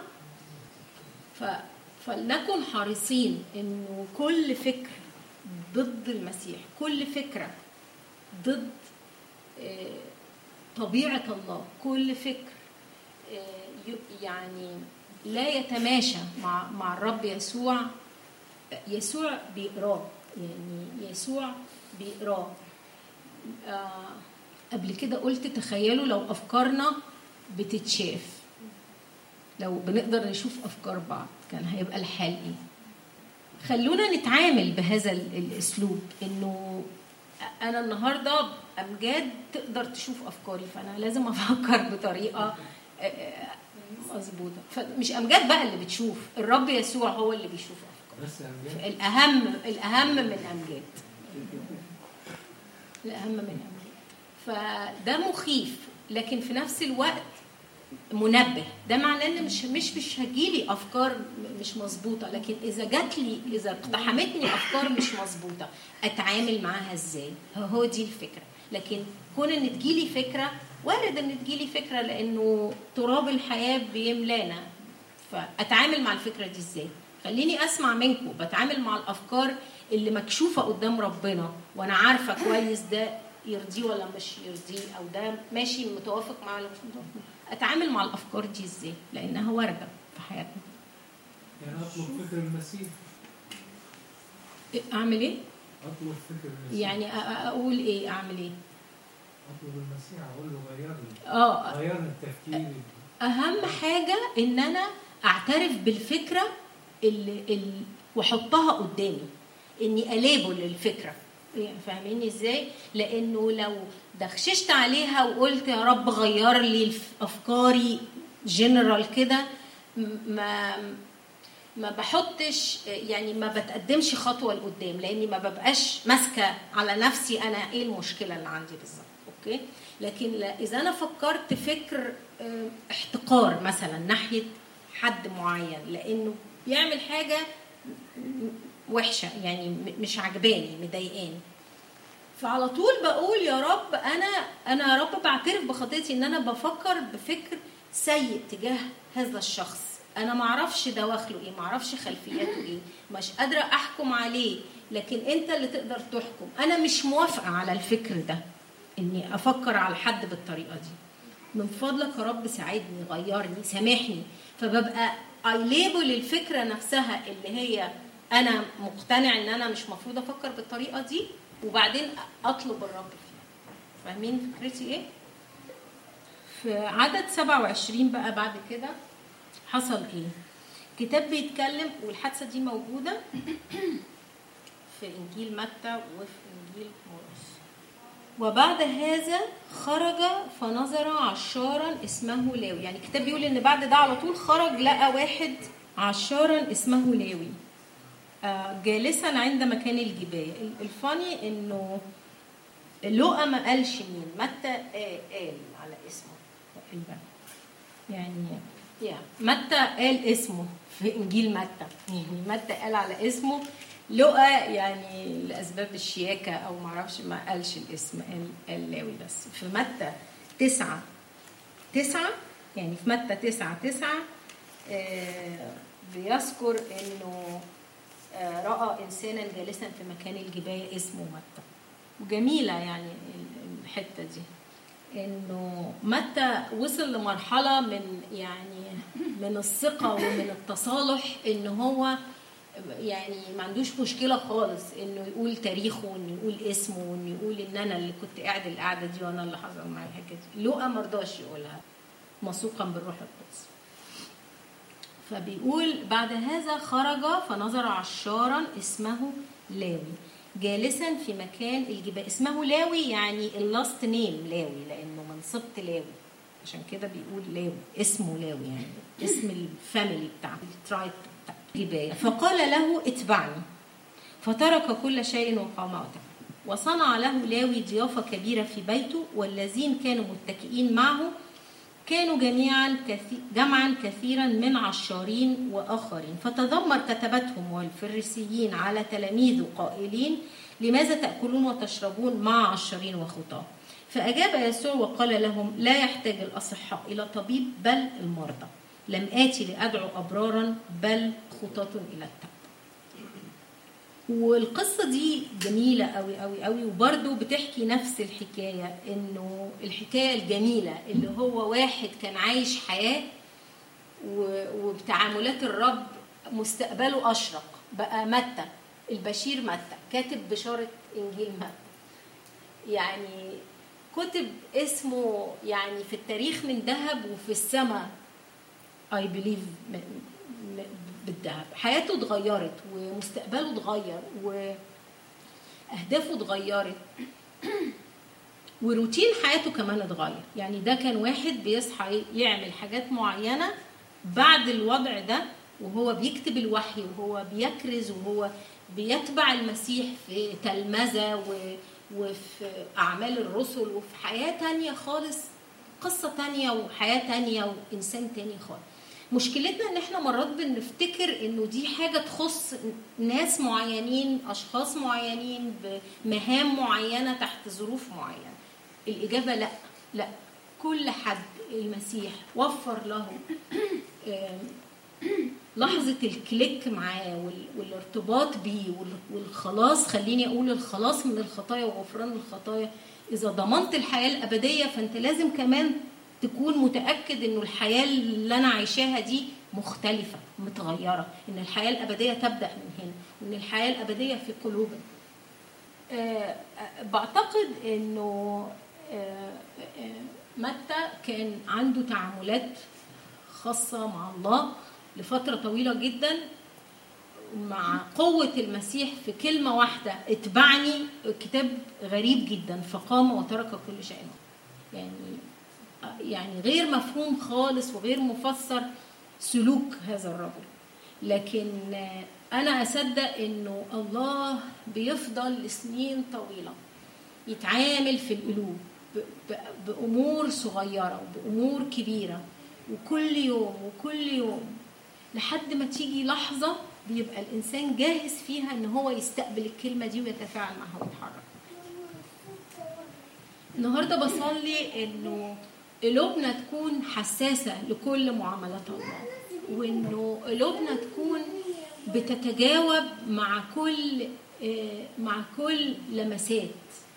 فلنكن حريصين إنه كل فكر ضد المسيح، كل فكرة ضد طبيعة الله، كل فكر يعني لا يتماشى مع مع الرب يسوع، يسوع بيقراه، يعني يسوع بيقراه. آه قبل كده قلت تخيلوا لو أفكارنا بتتشاف، لو بنقدر نشوف أفكار بعض كان هيبقى الحال إيه؟ خلونا نتعامل بهذا الأسلوب، إنه أنا النهاردة أمجاد تقدر تشوف أفكاري، فأنا لازم أفكر بطريقة مظبوطة. فمش أمجاد بقى اللي بتشوف، الرب يسوع هو اللي بيشوف أفكار. بس أمجاد الأهم الأهم من أمجاد، الأهم من أمجاد. فده مخيف، لكن في نفس الوقت منبه. ده معناه ان مش مش مش هجيلي افكار مش مظبوطه، لكن اذا جات لي، اذا اقتحمتني افكار مش مظبوطه، اتعامل معاها ازاي؟ هو دي الفكره. لكن كون ان تجيلي فكره، وارد ان تجيلي فكره لانه تراب الحياه بيملانا، فاتعامل مع الفكره دي ازاي؟ خليني اسمع منكم بتعامل مع الافكار اللي مكشوفه قدام ربنا وانا عارفه كويس ده يرضيه ولا مش يرضيه، او ده ماشي متوافق معاه ولا مش متوافق. اتعامل مع الافكار دي ازاي؟ لانها وارده في حياتنا. يعني اطلب فكر المسيح. اعمل ايه؟ اطلب فكر المسيح. يعني اقول ايه؟ اعمل ايه؟ اطلب المسيح، اقول له غيرني. اه غيرني التفكير. اهم حاجه ان انا اعترف بالفكره اللي, اللي واحطها قدامي، اني اليبل للفكره. فاهميني ازاي؟ لانه لو دخششت عليها وقلت يا رب غير لي افكاري جنرال كده، ما ما بحطش، يعني ما بتقدمش خطوه لقدام، لاني ما ببقاش ماسكه على نفسي انا ايه المشكله اللي عندي بالظبط. اوكي؟ لكن اذا انا فكرت فكر احتقار مثلا ناحيه حد معين لانه بيعمل حاجه وحشه، يعني مش عجباني، مضايقاني، فعلى طول بقول يا رب انا انا يا رب بعترف بخطيتي ان انا بفكر بفكر سيء تجاه هذا الشخص. انا ما اعرفش دواخله ايه، ما اعرفش خلفياته ايه، مش قادره احكم عليه، لكن انت اللي تقدر تحكم. انا مش موافقه على الفكر ده، اني افكر على حد بالطريقه دي. من فضلك يا رب ساعدني، غيرني، سامحني. فببقى اي ليبل الفكره نفسها اللي هي انا مقتنع ان انا مش مفروض افكر بالطريقه دي، وبعدين اطلب الرب فيها. فاهمين فكرتي ايه؟ في عدد سبعة وعشرين بقى بعد كده حصل ايه؟ كتاب بيتكلم، والحادثه دي موجوده في انجيل متى وفي انجيل مرقس. وبعد هذا خرج فنظر عشارا اسمه لاوي. يعني الكتاب بيقول ان بعد ده على طول خرج لقى واحد عشارا اسمه لاوي جالسا عند مكان الجباية. الفاني انه لوقا ما قالش مين، متى قال على اسمه تقريبا، يعني يا متى قال اسمه في انجيل متى، يعني متى قال على اسمه، لوقا يعني لاسباب الشياكه او ما اعرفش ما قالش الاسم، قال قال لاوي بس. في متى تسعة تسعة يعني في متى تسعة تسعة آه بيذكر انه رأى إنسانا جالسا في مكان الجباية اسمه متى. وجميلة يعني الحتة دي، إنه متى وصل لمرحلة من يعني من الثقة ومن التصالح، إنه هو يعني ما عندوش مشكلة خالص إنه يقول تاريخه، وإنه يقول اسمه، وإنه يقول إن أنا اللي كنت قاعد القعدة دي وأنا اللي حصل معي الحكاية دي. لوقا مرضاش يقولها موثوقا بالروح القدس. فبيقول بعد هذا خرج فنظر عشارا اسمه لاوي جالسا في مكان الجبال. اسمه لاوي يعني اللاست نيم لاوي، لانه من سبط لاوي، عشان كده بيقول لاوي، اسمه لاوي يعني اسم الفاميلي بتاع الترايب بتاع الجبال. فقال له اتبعني، فترك كل شيء وقام وتبعه. وصنع له لاوي ضيافة كبيرة في بيته، والذين كانوا متكئين معه كانوا جميعا كثير جمعا كثيرا من عشارين وآخرين. فتذمر كتبتهم والفريسيين على تلاميذه قائلين لماذا تأكلون وتشربون مع عشارين وخطاة؟ فأجاب يسوع وقال لهم لا يحتاج الأصحاء إلى طبيب بل المرضى، لم آتي لأدعو أبرارا بل خطاة إلى التوبة. والقصة دي جميلة قوي قوي قوي، وبرضو بتحكي نفس الحكاية، إنه الحكاية الجميلة اللي هو واحد كان عايش حياة وبتعاملات الرب مستقبله أشرق، بقى متى البشير، متى كاتب بشارة إنجيل متى، يعني كتب اسمه يعني في التاريخ من ذهب وفي السماء I believe بالذهب. حياته اتغيرت ومستقبله اتغير وأهدافه اتغيرت وروتين حياته كمان اتغير. يعني ده كان واحد بيصحى يعمل حاجات معينة بعد الوضع ده، وهو بيكتب الوحي وهو بيكرز وهو بيتبع المسيح في تلمذة وفي أعمال الرسل وفي حياة تانية خالص، قصة تانية وحياة تانية وإنسان تاني خالص. مشكلتنا ان احنا مرات بنفتكر انه دي حاجة تخص ناس معينين، اشخاص معينين بمهام معينة تحت ظروف معينة. الاجابة لا، لا، كل حد المسيح وفر له لحظة الكليك معاه والارتباط بيه والخلاص، خليني اقول الخلاص من الخطايا وغفران الخطايا. اذا ضمنت الحياة الابدية فانت لازم كمان تكون متأكد إنه الحياة اللي أنا عايشاها دي مختلفة متغيرة، إن الحياة الأبدية تبدأ من هنا، وإن الحياة الأبدية في قلوبنا. أه بعتقد إنه أه أه متى كان عنده تعاملات خاصة مع الله لفترة طويلة جدا، مع قوة المسيح في كلمة واحدة اتبعني. كتاب غريب جدا، فقام وترك كل شيء، يعني يعني غير مفهوم خالص وغير مفسر سلوك هذا الرجل. لكن أنا أصدق إنه الله بيفضل لسنين طويلة يتعامل في القلوب بأمور صغيرة وبأمور كبيرة، وكل يوم وكل يوم لحد ما تيجي لحظة بيبقى الإنسان جاهز فيها إن هو يستقبل الكلمة دي ويتفاعل معها ويتحرك. النهاردة بصلي إنه قلوبنا تكون حساسة لكل معاملات الله، وإنه قلوبنا تكون بتتجاوب مع كل مع كل لمسات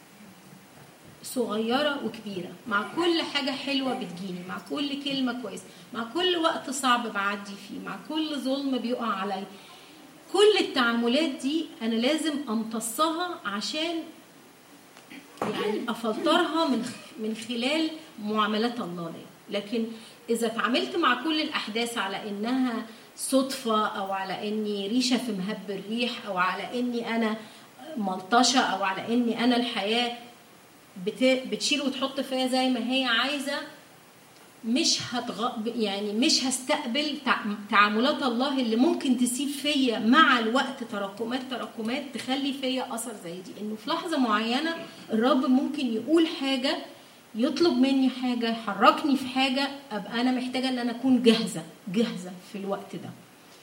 صغيرة وكبيرة، مع كل حاجة حلوة بتجيني، مع كل كلمة كويسة، مع كل وقت صعب بعدي فيه، مع كل ظلم بيقع علي. كل التعاملات دي أنا لازم أمتصها عشان يعني أفلترها من من خلال معاملات الله لي. لكن إذا تعاملت مع كل الأحداث على إنها صدفة، أو على إني ريشة في مهب الريح، أو على إني أنا ملطشة، أو على إني أنا الحياة بتشيل وتحط فيها زي ما هي عايزة، مش هتغ... يعني مش هستقبل تعاملات الله اللي ممكن تسيب فيا مع الوقت تراكمات تراكمات تخلي فيا أثر زي دي. إنه في لحظة معينة الرب ممكن يقول حاجة، يطلب مني حاجة، يحركني في حاجة، أبقى أنا محتاجة أن أنا أكون جاهزة جاهزة في الوقت ده.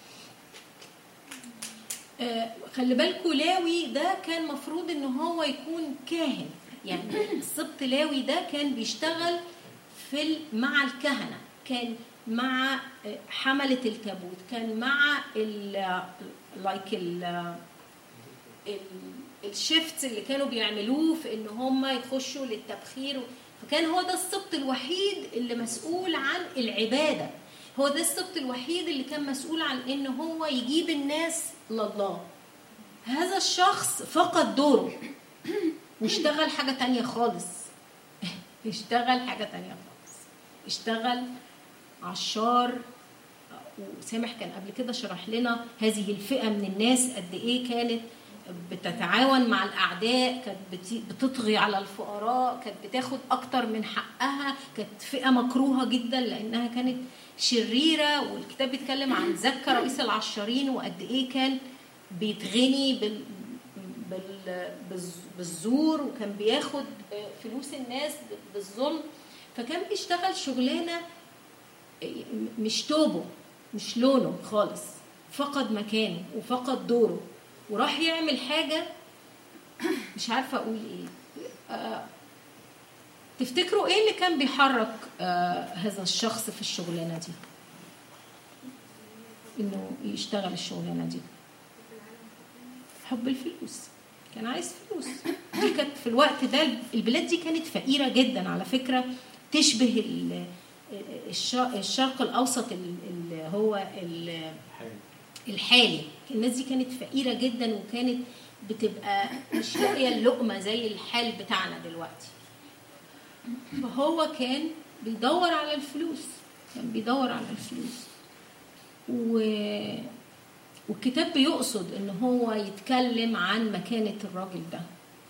آه خلي بالكوا لاوي ده كان مفروض إنه هو يكون كاهن، يعني السبط لاوي ده كان بيشتغل في مع الكهنة، كان مع حملة التابوت، كان مع ال لايك ال الشيفتس اللي كانوا بيعملوه في إن هم يخشوا للتبخير. فكان هو ده السبط الوحيد اللي مسؤول عن العبادة، هو ده السبط الوحيد اللي كان مسؤول عن إن هو يجيب الناس لله. هذا الشخص فقد دوره واشتغل حاجة تانية خالص اشتغل حاجة تانية خالص اشتغل عشار. وسامح كان قبل كده شرح لنا هذه الفئة من الناس قد ايه كانت بتتعاون مع الأعداء، كانت بتطغي على الفقراء، كانت بتاخد أكتر من حقها، كانت فئة مكروهة جدا لأنها كانت شريرة. والكتاب بيتكلم عن زكا رئيس العشارين وقد إيه كان بيتغني بال بالزور، وكان بياخد فلوس الناس بالظلم. فكان بيشتغل شغلانة مش توبه، مش لونه خالص، فقد مكانه وفقد دوره، وراح يعمل حاجة مش عارفة أقول إيه. آه تفتكروا إيه اللي كان بيحرك آه هذا الشخص في الشغلانة دي إنه يشتغل الشغلانة دي؟ حب الفلوس، كان عايز فلوس. دي كانت في الوقت ده البلاد دي كانت فقيرة جدا على فكرة، تشبه الشرق الأوسط اللي هو الحالي. الناس دي كانت فقيرة جدا وكانت بتبقى مش لاقية اللقمة زي الحال بتاعنا دلوقتي. فهو كان بيدور على الفلوس، كان بيدور على الفلوس و... والكتاب بيقصد ان هو يتكلم عن مكانة الراجل ده.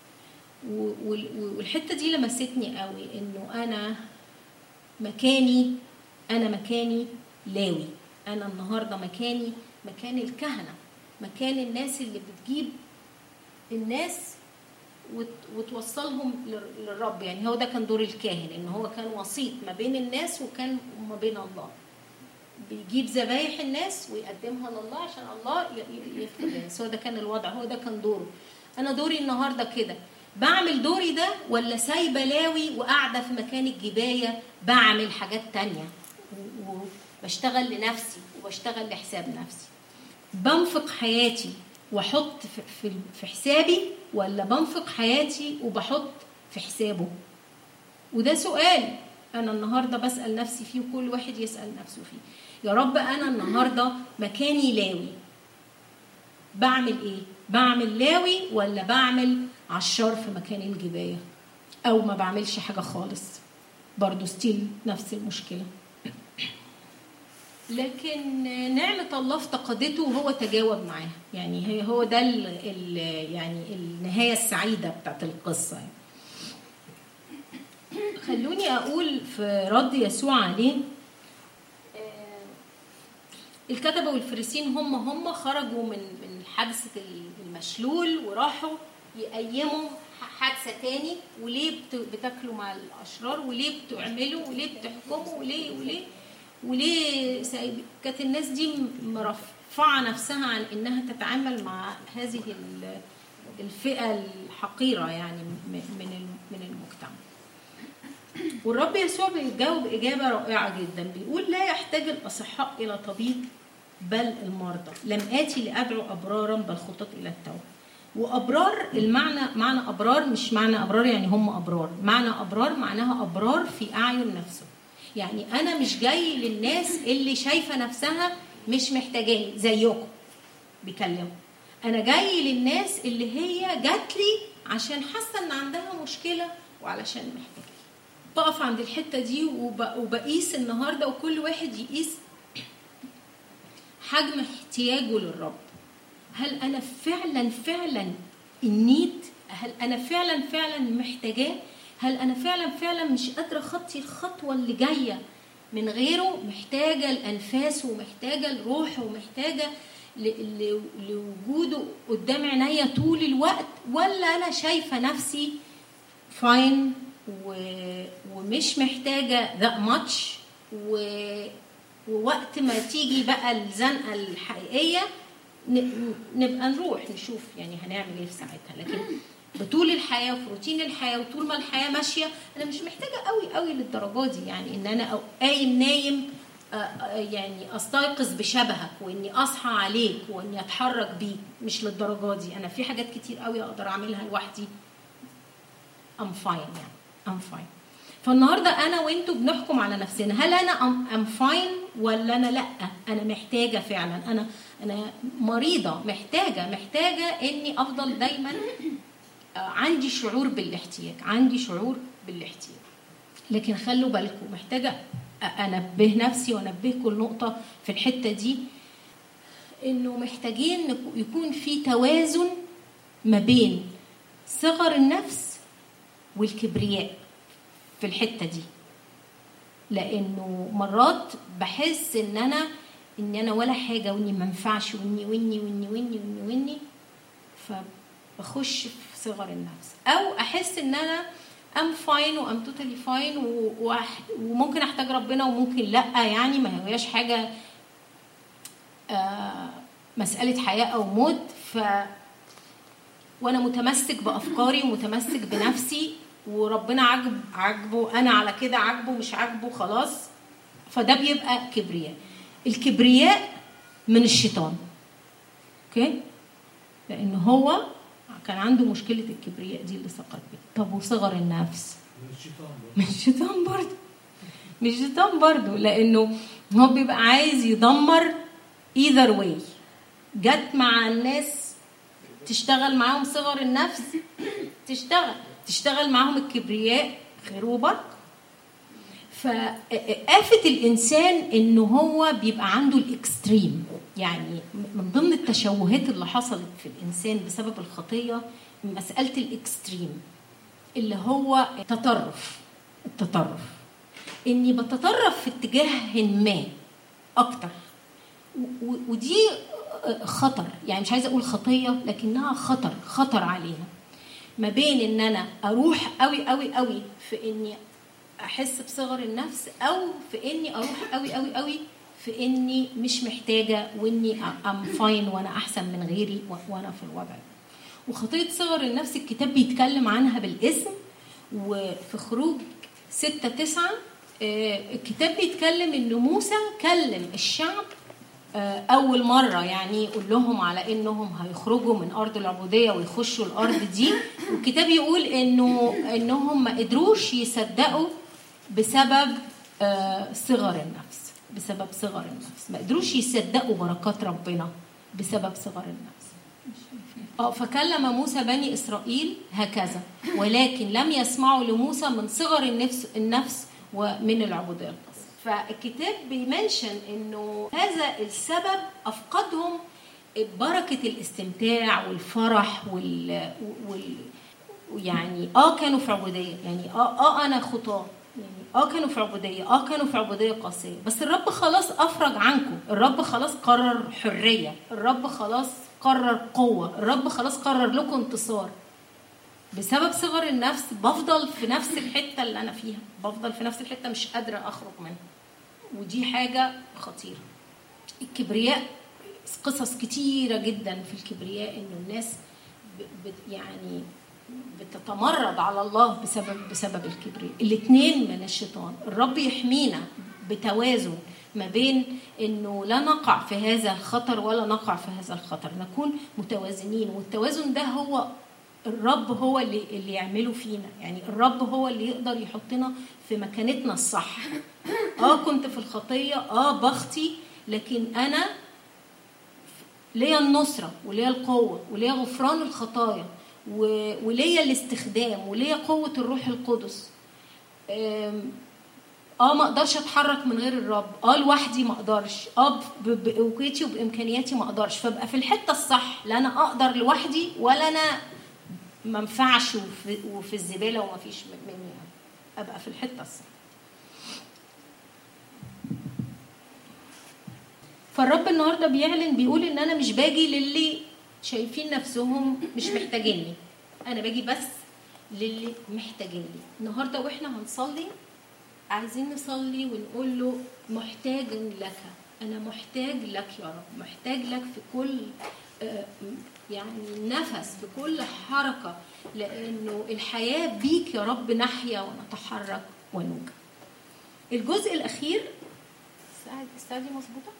والحتة دي لمستني قوي، انه انا مكاني انا مكاني لاوي، انا النهاردة مكاني مكان الكهنة، مكان الناس اللي بتجيب الناس وتوصلهم للرب. يعني هو ده كان دور الكاهن، ان هو كان وسيط ما بين الناس وكان ما بين الله، بيجيب ذبايح الناس ويقدمها لله عشان الله يفقد الناس. هو ده كان الوضع، هو ده كان دوره. انا دوري النهارده كده، بعمل دوري ده ولا سايبه لاوي وقاعده في مكان الجبايه بعمل حاجات تانية وبشتغل لنفسي وبشتغل لحساب نفسي؟ بنفق حياتي واحط في في حسابي، ولا بنفق حياتي وبحط في حسابه؟ وده سؤال انا النهارده بسال نفسي فيه، وكل واحد يسال نفسه فيه. يا رب انا النهارده مكاني لاوي، بعمل ايه؟ بعمل لاوي ولا بعمل عشار في مكان الجبايه، او ما بعملش حاجه خالص؟ برضو ستيل نفس المشكله. لكن نعمه الله افتقدته وهو تجاوب معاها. يعني هو ده ال ال يعني النهايه السعيده بتاعت القصه. يعني خلوني اقول في رد يسوع عليه، الكتبة والفريسين هم هم خرجوا من من حادثة المشلول وراحوا يقيموا حادثة تاني. وليه بتاكلوا مع الأشرار، وليه بتعملوا، وليه بتحكموا، وليه وليه وليه سايب. كانت الناس دي مرفعة نفسها عن إنها تتعامل مع هذه الفئة الحقيرة يعني من من المجتمع. والرب يسوع بيجاوب إجابة رائعة جدا، بيقول لا يحتاج الأصحاء إلى طبيب بل المرضى، لم آتي لأدعو أبرارا بل خطاة إلى التوبة. وأبرار المعنى معنى أبرار مش معنى أبرار يعني هم أبرار، معنى أبرار معناها أبرار في أعين نفسه. يعني أنا مش جاي للناس اللي شايفة نفسها مش محتاجاني زيكم بيكلموا، أنا جاي للناس اللي هي جات لي عشان حاسة إن عندها مشكلة وعلشان محتاجة. بقف عند الحتة دي وبقيس النهاردة، وكل واحد يقيس حجم احتياجه للرب. هل أنا فعلا فعلا النيد؟ هل أنا فعلا فعلا محتاجاه؟ هل أنا فعلا فعلا مش قادرة خطي الخطوة اللي جاية من غيره؟ محتاجة الأنفاس ومحتاجة الروح ومحتاجة لوجوده قدام عينيا طول الوقت؟ ولا أنا شايفة نفسي فاين ومش محتاجة that much، ووقت ما تيجي بقى الزنقة الحقيقية نبقى نروح نشوف يعني هنعمل ايه في ساعتها. لكن بطول الحياة وفي روتين الحياة وطول ما الحياة ماشية أنا مش محتاجة قوي قوي للدرجة دي. يعني إن أنا قايم نايم يعني أستيقظ بشبهك وإني أصحى عليك وإني أتحرك بيك، مش للدرجة دي. أنا في حاجات كتير قوي أقدر أعملها لوحدي. I'm fine يعني I'm fine. فالنهاردة أنا وإنتوا بنحكم على نفسنا، هل أنا I'm fine ولا أنا لأ؟ أنا محتاجة فعلا، أنا أنا مريضة، محتاجة محتاجة إني أفضل دايما عندي شعور بالاحتياج، عندي شعور بالاحتياج. لكن خلوا بالكم، محتاجة أنبه نفسي وأنبهكم نقطة في الحتة دي، إنه محتاجين يكون في توازن ما بين صغر النفس والكبرياء في الحتة دي، لأنه مرات بحس إن أنا إن أنا ولا حاجة وإني منفعش وإني وإني وإني وإني وإني وإني فبخش في صغر النفس، أو أحس إن أنا I'm fine و I'm totally fine وممكن أحتاج ربنا وممكن لأ، يعني ما هياش حاجة آه مسألة حياة أو موت. ف وأنا متمسك بأفكاري ومتمسك بنفسي وربنا عجب عجبه، أنا على كده عجبه مش عجبه خلاص. فده بيبقى كبرياء. الكبرياء من الشيطان، أوكي؟ لأن هو كان عنده مشكلة الكبرياء دي اللي سقط بيه. طب وصغر النفس؟ من الشيطان برضه. من الشيطان برضه. من الشيطان برضه، لأنه هو بيبقى عايز يدمر either way. جت مع الناس تشتغل معاهم صغر النفس، تشتغل تشتغل معاهم الكبرياء خير وبركة. فآفة الإنسان إنه هو بيبقى عنده الإكستريم. يعني من ضمن التشوهات اللي حصلت في الإنسان بسبب الخطية مسألة الإكستريم اللي هو التطرف. التطرف إني بتطرف في اتجاه ما أكتر، ودي خطر. يعني مش عايزة أقول خطية لكنها خطر خطر علينا، ما بين إن أنا أروح قوي قوي قوي في إني أحس بصغر النفس، أو في إني أروح قوي قوي قوي في إني مش محتاجة وإني I'm fine وأنا أحسن من غيري وأنا في الوضع. وخطية صغر النفس الكتاب بيتكلم عنها بالاسم، وفي خروج ستة تسعة الكتاب بيتكلم إن موسى كلم الشعب أول مرة، يعني يقول لهم على إنهم هيخرجوا من أرض العبودية ويخشوا الأرض دي، والكتاب يقول إنه إنهم ما قدروش يصدقوا بسبب صغر النفس. بسبب صغر النفس ما قدروش يصدقوا بركات ربنا بسبب صغر النفس. اه فكلم موسى بني إسرائيل هكذا، ولكن لم يسمعوا لموسى من صغر النفس النفس ومن العبودية. فالكتاب بيمنشن انه هذا السبب افقدهم بركه الاستمتاع والفرح وال, وال... يعني اه كانوا في عبوديه، يعني اه اه انا خطاه، يعني اه كانوا في عبوديه، اه كانوا في عبوديه قاسيه، بس الرب خلاص افرج عنكم، الرب خلاص قرر حريه، الرب خلاص قرر قوه، الرب خلاص قرر لكم انتصار. بسبب صغر النفس بفضل في نفس الحته اللي انا فيها، بفضل في نفس الحته مش قادره اخرج منها، ودي حاجة خطيرة. الكبرياء قصص كتيرة جدا في الكبرياء، إنه الناس يعني بتتمرد على الله بسبب بسبب الكبرياء. الاثنين من الشيطان. الرب يحمينا بتوازن ما بين إنه لا نقع في هذا الخطر ولا نقع في هذا الخطر، نكون متوازنين. والتوازن ده هو الرب هو اللي اللي يعمله فينا، يعني الرب هو اللي يقدر يحطنا في مكانتنا الصح. اه كنت في الخطيه، اه بختي، لكن انا ليا النصره وليا القوه وليا غفران الخطايا وليا الاستخدام وليا قوه الروح القدس. اه ما اقدرش اتحرك من غير الرب، اه لوحدي ما اقدرش، اه بقوتي وبامكانياتي ما اقدرش. فبقى في الحته الصح، لا انا اقدر لوحدي ولا انا ما ينفعش وفي, وفي الزباله وما فيش مني، يعني ابقى في الحته الصح. فالرب النهارده بيعلن بيقول ان انا مش باجي للي شايفين نفسهم مش محتاجيني، انا باجي بس للي محتاجيني. النهارده واحنا هنصلي عايزين نصلي ونقول له محتاج لك، انا محتاج لك يا رب، محتاج لك في كل يعني نفس، بكل حركة، لأنه الحياة بيك يا رب نحيا ونتحرك ونوجد. الجزء الأخير استعدي مظبوطة؟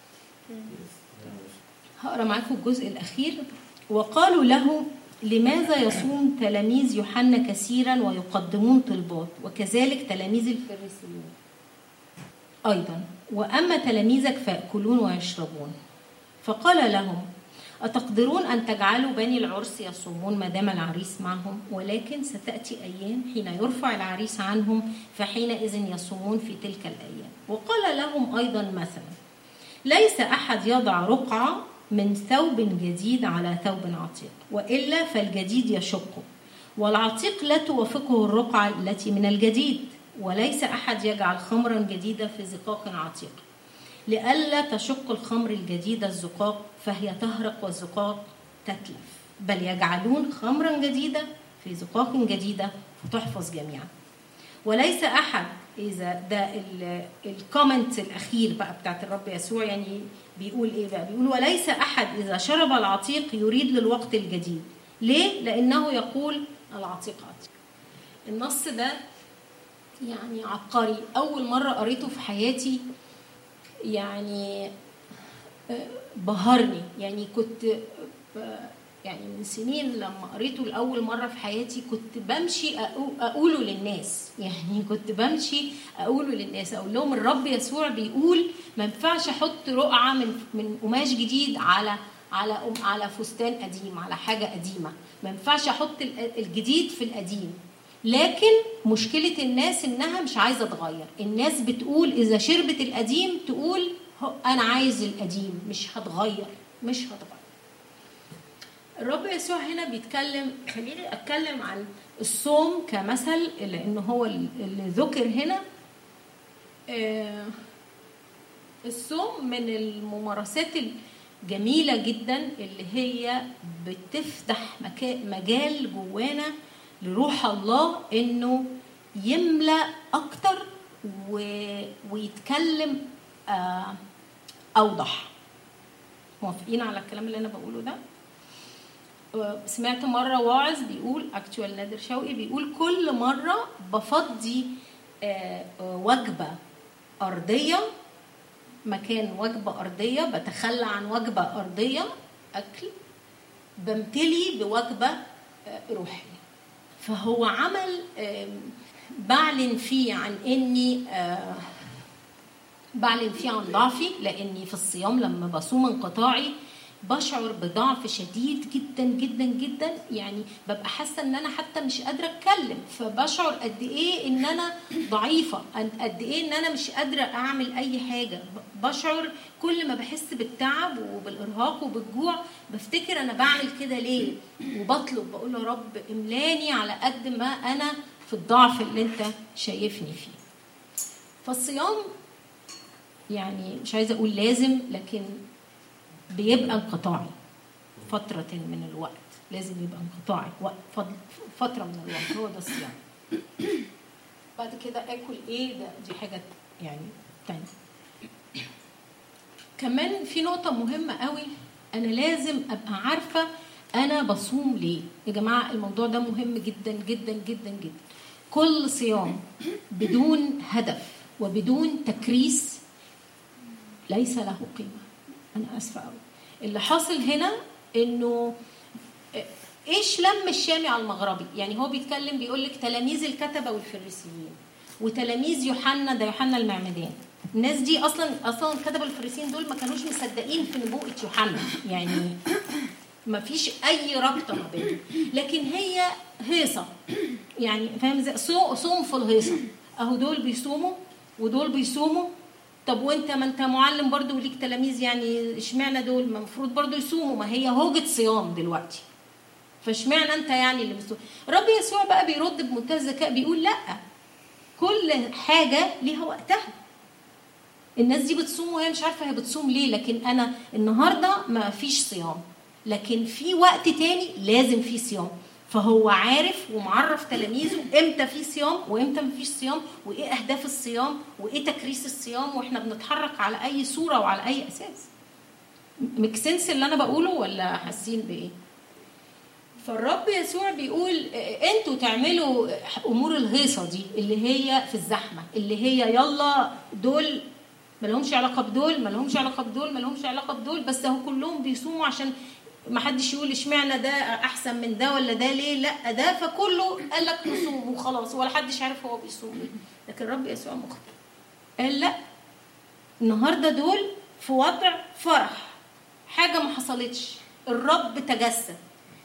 هقرأ معاكم الجزء الأخير. وقالوا له لماذا يصوم تلاميذ يوحنا كثيرا ويقدمون طلبات، وكذلك تلاميذ الفريسيين أيضا، وأما تلاميذك فيأكلون ويشربون. فقال لهم أتقدرون أن تجعلوا بني العرس يصومون ما دام العريس معهم؟ ولكن ستأتي أيام حين يرفع العريس عنهم، فحينئذ يصومون في تلك الأيام. وقال لهم أيضا مثلا ليس أحد يضع رقعة من ثوب جديد على ثوب عتيق، وإلا فالجديد يشقه، والعتيق لا توافقه الرقعة التي من الجديد. وليس أحد يجعل خمرا جديدة في زقاق عتيق، لئلا تشق الخمر الجديدة الزقاق فهي تهرق والزقاق تتلف، بل يجعلون خمرا جديدة في زقاق جديدة فتحفظ جميعا. وليس أحد، إذا ده الكومنت الأخير بقى بتاعت الرب يسوع، يعني بيقول إيه بقى؟ بيقول وليس أحد إذا شرب العتيق يريد للوقت الجديد. ليه؟ لأنه يقول العتيق عتيق. النص ده يعني عبقري، أول مرة قريته في حياتي يعني بهرني. يعني كنت يعني من سنين لما قريته لأول مرة في حياتي كنت بمشي أقوله للناس، يعني كنت بمشي أقوله للناس أقول لهم الرب يسوع بيقول ما ينفعش أحط رقعة من من قماش جديد على على على فستان قديم، على حاجة قديمة. ما ينفعش أحط الجديد في القديم. لكن مشكلة الناس إنها مش عايزة تغير. الناس بتقول إذا شربت القديم تقول أنا عايز القديم، مش هتغير مش هتغير. الرب يسوع هنا بيتكلم، خليني أتكلم عن الصوم كمثل لأنه هو اللي ذكر هنا. الصوم من الممارسات الجميلة جدا اللي هي بتفتح مجال جوانا لروح الله إنه يملأ أكتر ويتكلم أوضح. موافقين على الكلام اللي أنا بقوله ده؟ سمعت مرة واعظ بيقول، اكتوال نادر شوقي بيقول كل مرة بفضي وجبة أرضية مكان وجبة أرضية، بتخلى عن وجبة أرضية أكل، بمتلي بوجبة روحية. فهو عمل بعلن فيه عن إني بعلن فيه عن ضعفي، لأني في الصيام لما بصوم انقطاعي بشعر بضعف شديد جدا جدا جدا. يعني ببقى حاسه ان انا حتى مش قادره اتكلم، فبشعر قد ايه ان انا ضعيفه، قد ايه ان انا مش قادره اعمل اي حاجه. بشعر كل ما بحس بالتعب وبالارهاق وبالجوع بفتكر انا بعمل كده ليه، وبطلب بقول يا رب املاني على قد ما انا في الضعف اللي انت شايفني فيه. فالصيام يعني مش عايزه اقول لازم، لكن بيبقى انقطاعي فترة من الوقت، لازم يبقى انقطاعي فترة من الوقت، هو ده الصيام. بعد كده اكل ايه ده دي حاجة يعني تانية. كمان في نقطة مهمة قوي، انا لازم ابقى عارفة انا بصوم ليه. يا جماعة الموضوع ده مهم جدا جدا جدا جدا. كل صيام بدون هدف وبدون تكريس ليس له قيمة. أنا أسفة أوي. اللي حاصل هنا إنه إيش لم الشامي على المغربي. يعني هو بيتكلم بيقول لك تلاميذ الكتبة والفريسيين وتلاميذ يوحنا، ده يوحنا المعمدان. الناس دي أصلا أصلا الكتبة والفريسيين دول ما كانوش مصدقين في نبوءة يوحنا، يعني ما فيش أي رابطة ما بينهم. لكن هي هيصة، يعني فاهم ازاي؟ صوم في الهيصة. أهو دول بيصوموا ودول بيصوموا. طب وانت ما انت معلم برضو وليك تلاميذ، يعني اشمعنى دول ما المفروض برضو يصوموا؟ ما هي هوجة صيام دلوقتي، فاشمعنى انت يعني اللي بتصوم؟ رب يسوع بقى بيرد بمنتهى الذكاء بيقول لا، كل حاجة ليها وقتها. الناس دي بتصوم وهي مش عارفة هي بتصوم ليه، لكن انا النهاردة ما فيش صيام، لكن في وقت تاني لازم فيه صيام. فهو عارف ومعرف تلاميذه امتى في صيام وامتى ما فيش صيام، وايه اهداف الصيام وايه تكريس الصيام، واحنا بنتحرك على اي صوره وعلى اي اساس. مكسنس اللي انا بقوله ولا حاسين بايه؟ فالرب يسوع بيقول انتوا تعملوا امور الهيصه دي اللي هي في الزحمه، اللي هي يلا دول ما لهمش علاقه بدول، ما لهمش علاقه بدول، ما لهمش علاقه بدول، بس اهو كلهم بيصوموا عشان ما حدش يقول اشمعنى ده احسن من ده ولا ده ليه، لا ده فكله قال لك نصوم وخلاص، ولا حدش عارف هو بيصوم ليه. لكن الرب يسوع مختلف، قال لا، النهارده دول في وضع فرح، حاجه ما حصلتش، الرب تجسد،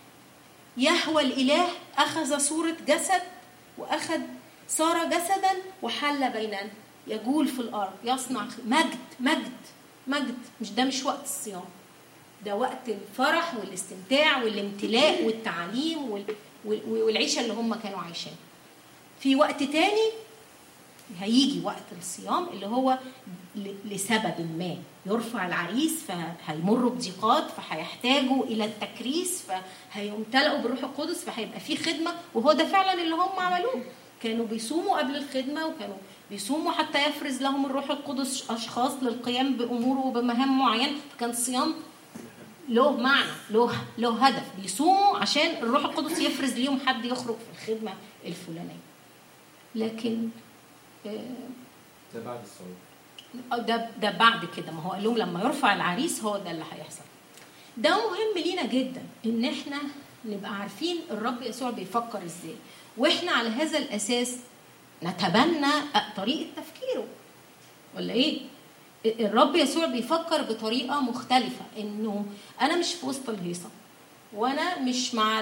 يهوى الاله اخذ صوره جسد واخذ صار جسدا وحل بيننا، يجول في الارض يصنع مجد مجد مجد. مش ده مش وقت الصيام، ده وقت الفرح والاستمتاع والامتلاء والتعليم والعيشة اللي هم كانوا عايشين. في وقت تاني هيجي وقت الصيام اللي هو لسبب ما يرفع العريس فهيمروا بضيقات فهيحتاجوا إلى التكريس فهيمتلئوا بالروح القدس فهيبقى في خدمة، وهو ده فعلا اللي هم عملوه. كانوا بيصوموا قبل الخدمة وكانوا بيصوموا حتى يفرز لهم الروح القدس أشخاص للقيام بأمور وبمهام معينة. فكان الصيام له معنى، له له هدف. بيصوموا عشان الروح القدس يفرز ليهم حد يخرج في الخدمة الفلانية. لكن ده بعد الصوم، ده ده بعد كده. ما هو قال لهم لما يرفع العريس هو ده اللي هيحصل. ده مهم لينا جدا ان احنا نبقى عارفين الرب يسوع بيفكر ازاي، واحنا على هذا الاساس نتبنى طريقه تفكيره. ولا ايه؟ الرب يسوع بيفكر بطريقه مختلفه، انه انا مش في وسط الهيصه وانا مش مع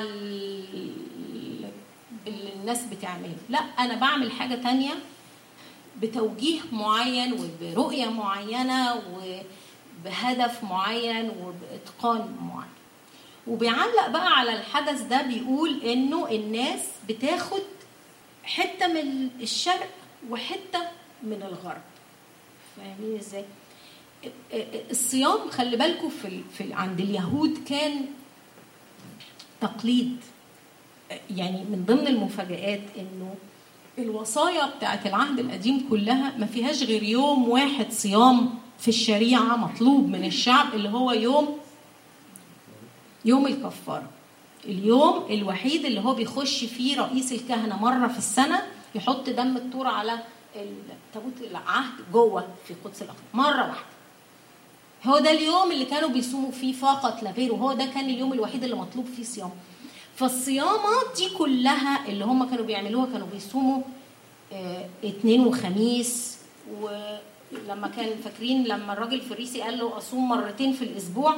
اللي الناس بتعمله، لا انا بعمل حاجه تانية بتوجيه معين وبرؤيه معينه وبهدف معين وباتقان معين. وبيعلق بقى على الحدث ده، بيقول انه الناس بتاخد حته من الشرق وحته من الغرب. فاهمين ازاي؟ الصيام خلي بالكم في في عند اليهود كان تقليد. يعني من ضمن المفاجآت انه الوصايا بتاعت العهد القديم كلها ما فيهاش غير يوم واحد صيام في الشريعة مطلوب من الشعب، اللي هو يوم يوم الكفارة. اليوم الوحيد اللي هو بيخش فيه رئيس الكهنة مرة في السنة يحط دم الطور على تابوت العهد جوه في قدس الأقداس مرة واحدة. هو ده اليوم اللي كانوا بيصوموا فيه فقط لا غير، وهو ده كان اليوم الوحيد اللي مطلوب فيه صيام. فالصيامات دي كلها اللي هم كانوا بيعملوها كانوا بيصوموا اه اتنين وخميس. ولما كان فاكرين لما الراجل الفريسي قال له أصوم مرتين في الأسبوع،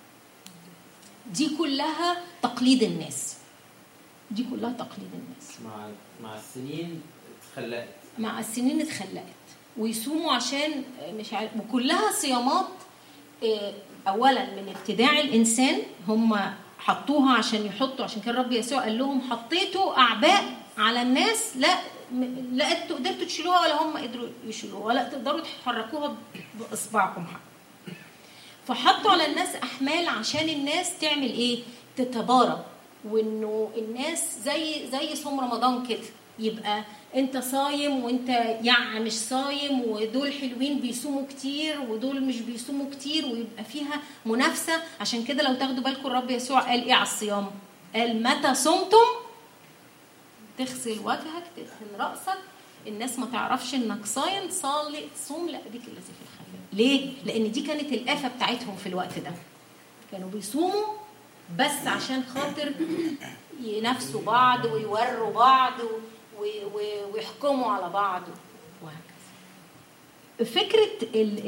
دي كلها تقليد الناس. دي كلها تقليد الناس. مع مع السنين اتخلقت. مع السنين اتخلقت ويصوموا عشان مش عارف. وكلها صيامات اه أولا من ابتداع الإنسان، هم حطوها عشان يحطوا، عشان كان الرب يسوع قال لهم حطيتوا أعباء على الناس لا لا انتوا قدرتوا تشيلوها ولا هم قدروا يشيلوها ولا تقدروا تحركوها بإصبعكم حق. فحطوا على الناس أحمال عشان الناس تعمل إيه؟ تتبارى. وإنه الناس زي زي صوم رمضان كده، يبقى أنت صايم وأنت يعني مش صايم، ودول حلوين بيصوموا كتير ودول مش بيصوموا كتير، ويبقى فيها منافسة. عشان كده لو تاخدوا بالكم الرب يسوع قال إيه على الصيام؟ قال متى صمتم تغسل وجهك تدهن رأسك، الناس ما تعرفش إنك صايم، صلي صوم لأبيك الذي في الخفاء. ليه؟ لأن دي كانت الآفة بتاعتهم في الوقت ده. كانوا بيصوموا بس عشان خاطر ينافسوا بعض ويوروا بعض ويحكموا على بعض وهكذا. فكرة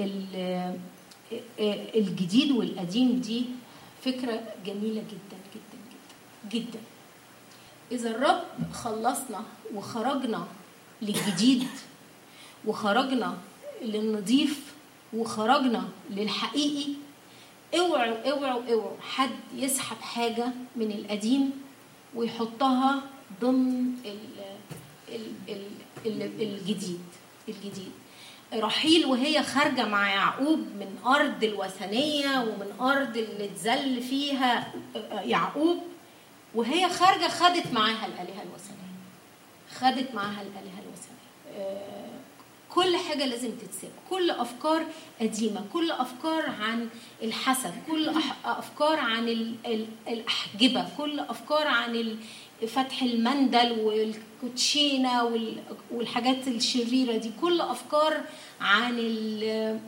الجديد والقديم دي فكرة جميلة جدا جدا جدا جدا. إذا الرب خلصنا وخرجنا للجديد وخرجنا للنظيف وخرجنا للحقيقي، اوعوا اوعوا اوعوا حد يسحب حاجة من القديم ويحطها ضمن ال ال ال ال الجديد. الجديد رحيل وهي خارجة مع يعقوب من أرض الوثنية ومن أرض اللي اتذل فيها يعقوب، وهي خارجة خدت معاها الآلهة الوثنية، خدت معاها الآلهة الوثنية. كل حاجة لازم تتساب، كل أفكار قديمة، كل أفكار عن الحسد، كل أفكار عن الأحجبة، كل أفكار عن فتح المندل والكوتشينة والحاجات الشريرة دي، كل أفكار عن ال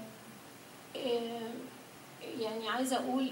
يعني عايزة أقول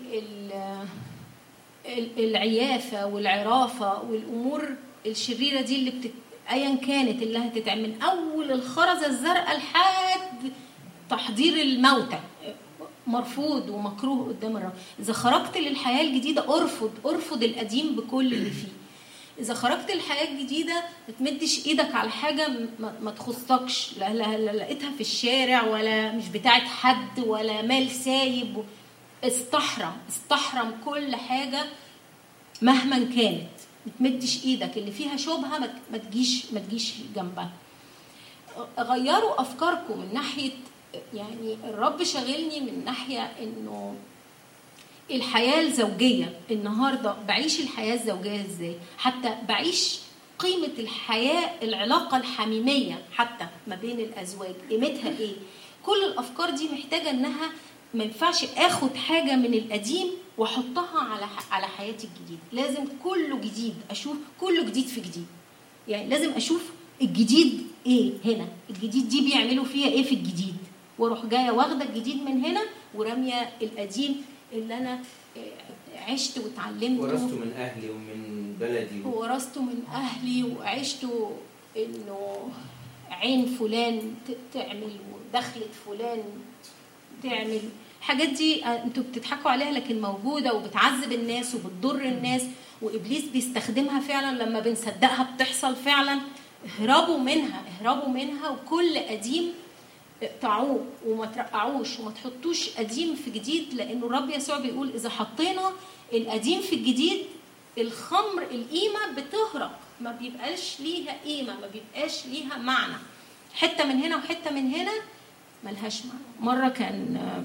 العيافة والعرافة والأمور الشريرة دي اللي بتت ايا كانت اللي هتتعمل من اول الخرزه الزرقاء لحد تحضير الموتى، مرفوض ومكروه قدام الرب. اذا خرجت للحياه الجديده ارفض ارفض القديم بكل اللي فيه. اذا خرجت للحياه الجديده ما تمدش ايدك على حاجه ما تخصكش، لا, لا, لا لقيتها في الشارع ولا مش بتاعت حد ولا مال سايب. استحرم استحرم كل حاجة مهما كانت، ما تمدش ايدك اللي فيها شبهة ما تجيش ما تجيش جنبها. غيروا افكاركم من ناحية، يعني الرب شغلني من ناحية انه الحياة الزوجية النهاردة بعيش الحياة الزوجية ازاي، حتى بعيش قيمة الحياة، العلاقة الحميمية حتى ما بين الازواج قيمتها ايه. كل الافكار دي محتاجة انها ما ينفعش اخد حاجة من القديم واحطها على على حياتي الجديدة، لازم كله جديد، اشوف كله جديد في جديد. يعني لازم اشوف الجديد ايه هنا، الجديد دي بيعملوا فيها ايه في الجديد، واروح جايه واخده الجديد من هنا وراميه القديم اللي انا عشت واتعلمته ورثته من اهلي ومن بلدي ورثته من اهلي وعشته انه عين فلان تعمل ودخلت فلان تعمل. الحاجات دي انتوا بتضحكوا عليها لكن موجوده وبتعذب الناس وبتضر الناس، وابليس بيستخدمها فعلا لما بنصدقها بتحصل فعلا. اهربوا منها اهربوا منها وكل قديم اقطعوه وما ترقعوش وما تحطوش قديم في جديد، لانه الرب يسوع بيقول اذا حطينا القديم في الجديد الخمر القيمه بتهرب، ما بيبقاش ليها قيمه، ما بيبقاش ليها معنى. حته من هنا وحته من هنا ملهاش معنى. مره كان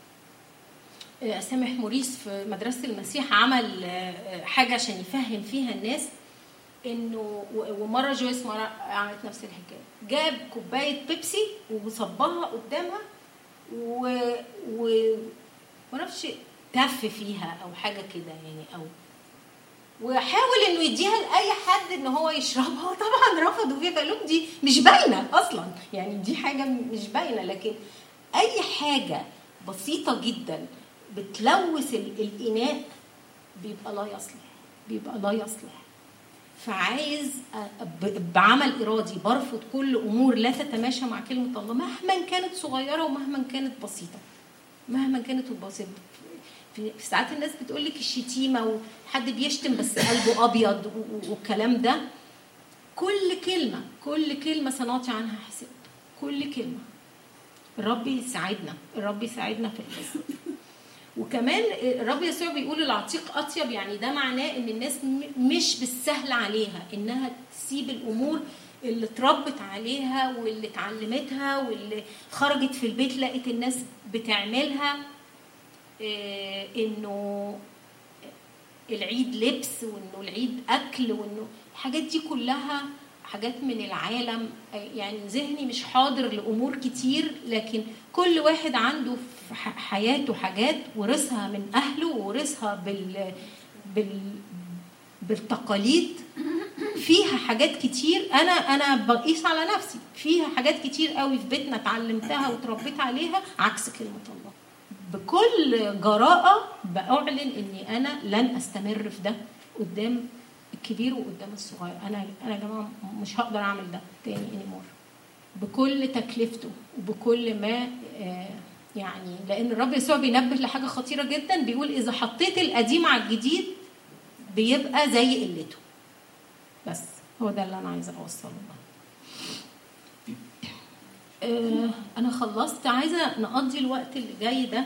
سامح موريس في مدرسه المسيح عمل حاجه عشان يفهم فيها الناس انه، ومره جويس مره عملت نفس الحكايه، جاب كوبايه بيبسي وصبها قدامها و و معرفش تف فيها او حاجه كده يعني، او وحاول انه يديها لاي حد ان هو يشربها، طبعا رفضوا فيها، قالوا دي مش باينه اصلا، يعني دي حاجه مش باينه. لكن اي حاجه بسيطه جدا بتلوث الاناء بيبقى لا يصلح، بيبقى لا يصلح. فعايز بعمل إرادي برفض كل أمور لا تتماشى مع كلمة الله مهما كانت صغيرة ومهما كانت بسيطة، مهما كانت بسيطة. في ساعات الناس بتقولك الشتيمة وحد بيشتم بس قلبه أبيض والكلام ده، كل كلمة كل كلمة سنعطي عنها حساب، كل كلمة. الرب يساعدنا، الرب يساعدنا في القصة. وكمان الرب يسوع بيقول العتيق أطيب، يعني ده معناه ان الناس مش بالسهل عليها انها تسيب الامور اللي اتربت عليها واللي اتعلمتها واللي خرجت في البيت لقيت الناس بتعملها، انه العيد لبس وانه العيد اكل وانه الحاجات دي كلها حاجات من العالم. يعني ذهني مش حاضر لأمور كتير، لكن كل واحد عنده في حياته حاجات ورثها من أهله ورثها بال... بال... بالتقاليد. فيها حاجات كتير أنا أنا بقيس على نفسي، فيها حاجات كتير قوي في بيتنا اتعلمتها وتربيت عليها عكس كلمة الله. بكل جراءة بأعلن إني أنا لن أستمر في ده قدام الكبير وقدام الصغير. انا انا يا جماعه مش هقدر اعمل ده تاني انيمور بكل تكلفته وبكل ما آه يعني، لان الرب يسوع بينبه لحاجه خطيره جدا، بيقول اذا حطيت القديم على الجديد بيبقى زي قلته. بس هو ده اللي انا عايزه اوصله له. آه انا خلصت، عايزه نقضي الوقت اللي جاي ده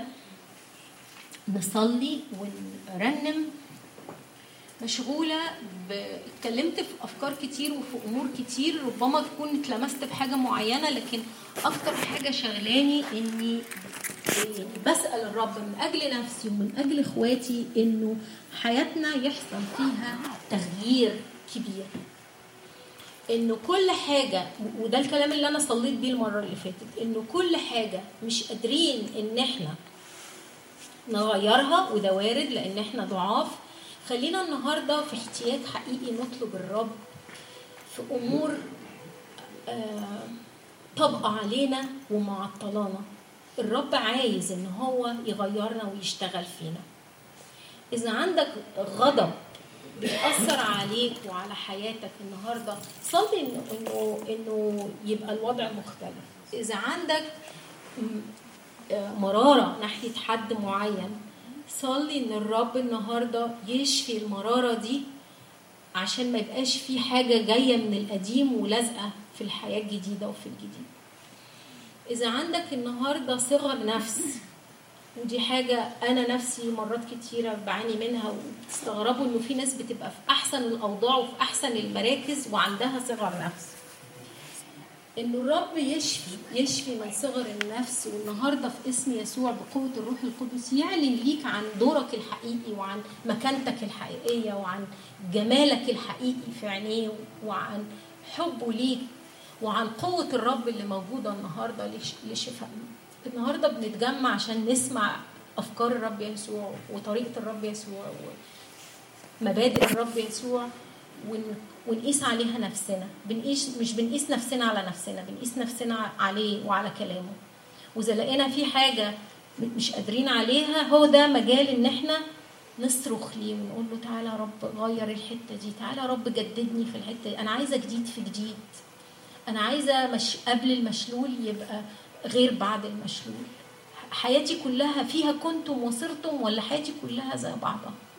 نصلي ونرنم. مشغولة اتكلمت في أفكار كتير وفي أمور كتير، ربما تكون اتلمست بحاجة معينة، لكن أكتر حاجة شغلاني إني بسأل الرب من أجل نفسي ومن أجل إخواتي إنه حياتنا يحصل فيها تغيير كبير، إنه كل حاجة، وده الكلام اللي أنا صليت بيه المرة اللي فاتت، إنه كل حاجة مش قادرين إن إحنا نغيرها، وده وارد لأن إحنا ضعاف. خلينا النهاردة في احتياج حقيقي نطلب الرب في أمور آه طبقة علينا ومعطلانا. الرب عايز إن هو يغيرنا ويشتغل فينا. إذا عندك غضب بيأثر عليك وعلى حياتك النهاردة، صلي إنه, إنه, إنه يبقى الوضع مختلف. إذا عندك مرارة ناحية حد معين، صلي ان الرب النهارده يشفي المراره دي عشان ما يبقاش في حاجه جايه من القديم ولازقه في الحياه الجديده وفي الجديد. اذا عندك النهارده صغر نفس ودي حاجة أنا نفسي مرات كتيرة بعاني منها، وتستغربوا إنه في ناس بتبقى في أحسن الأوضاع وفي أحسن المراكز وعندها صغر نفس. إنه الرب يشفي يشفي من صغر النفس، والنهاردة في اسم يسوع بقوة الروح القدس يعلن ليك عن دورك الحقيقي وعن مكانتك الحقيقية وعن جمالك الحقيقي في عينيه وعن حبه ليك وعن قوة الرب اللي موجودة النهاردة لشفائنا. النهاردة بنتجمع عشان نسمع أفكار الرب يسوع وطريقة الرب يسوع ومبادئ الرب يسوع ونقيس عليها نفسنا. بنقيس مش بنقيس نفسنا على نفسنا، بنقيس نفسنا عليه وعلى كلامه. وإذا لقينا في حاجة مش قادرين عليها، هو ده مجال إن احنا نصرخ ليه ونقول له تعالى يا رب غير الحتة دي، تعالى يا رب جددني في الحتة دي. أنا عايزة جديد في جديد، أنا عايزة مش قبل المشلول يبقى غير بعد المشلول. حياتي كلها فيها كنتم وصرتم، ولا حياتي كلها زي بعضها؟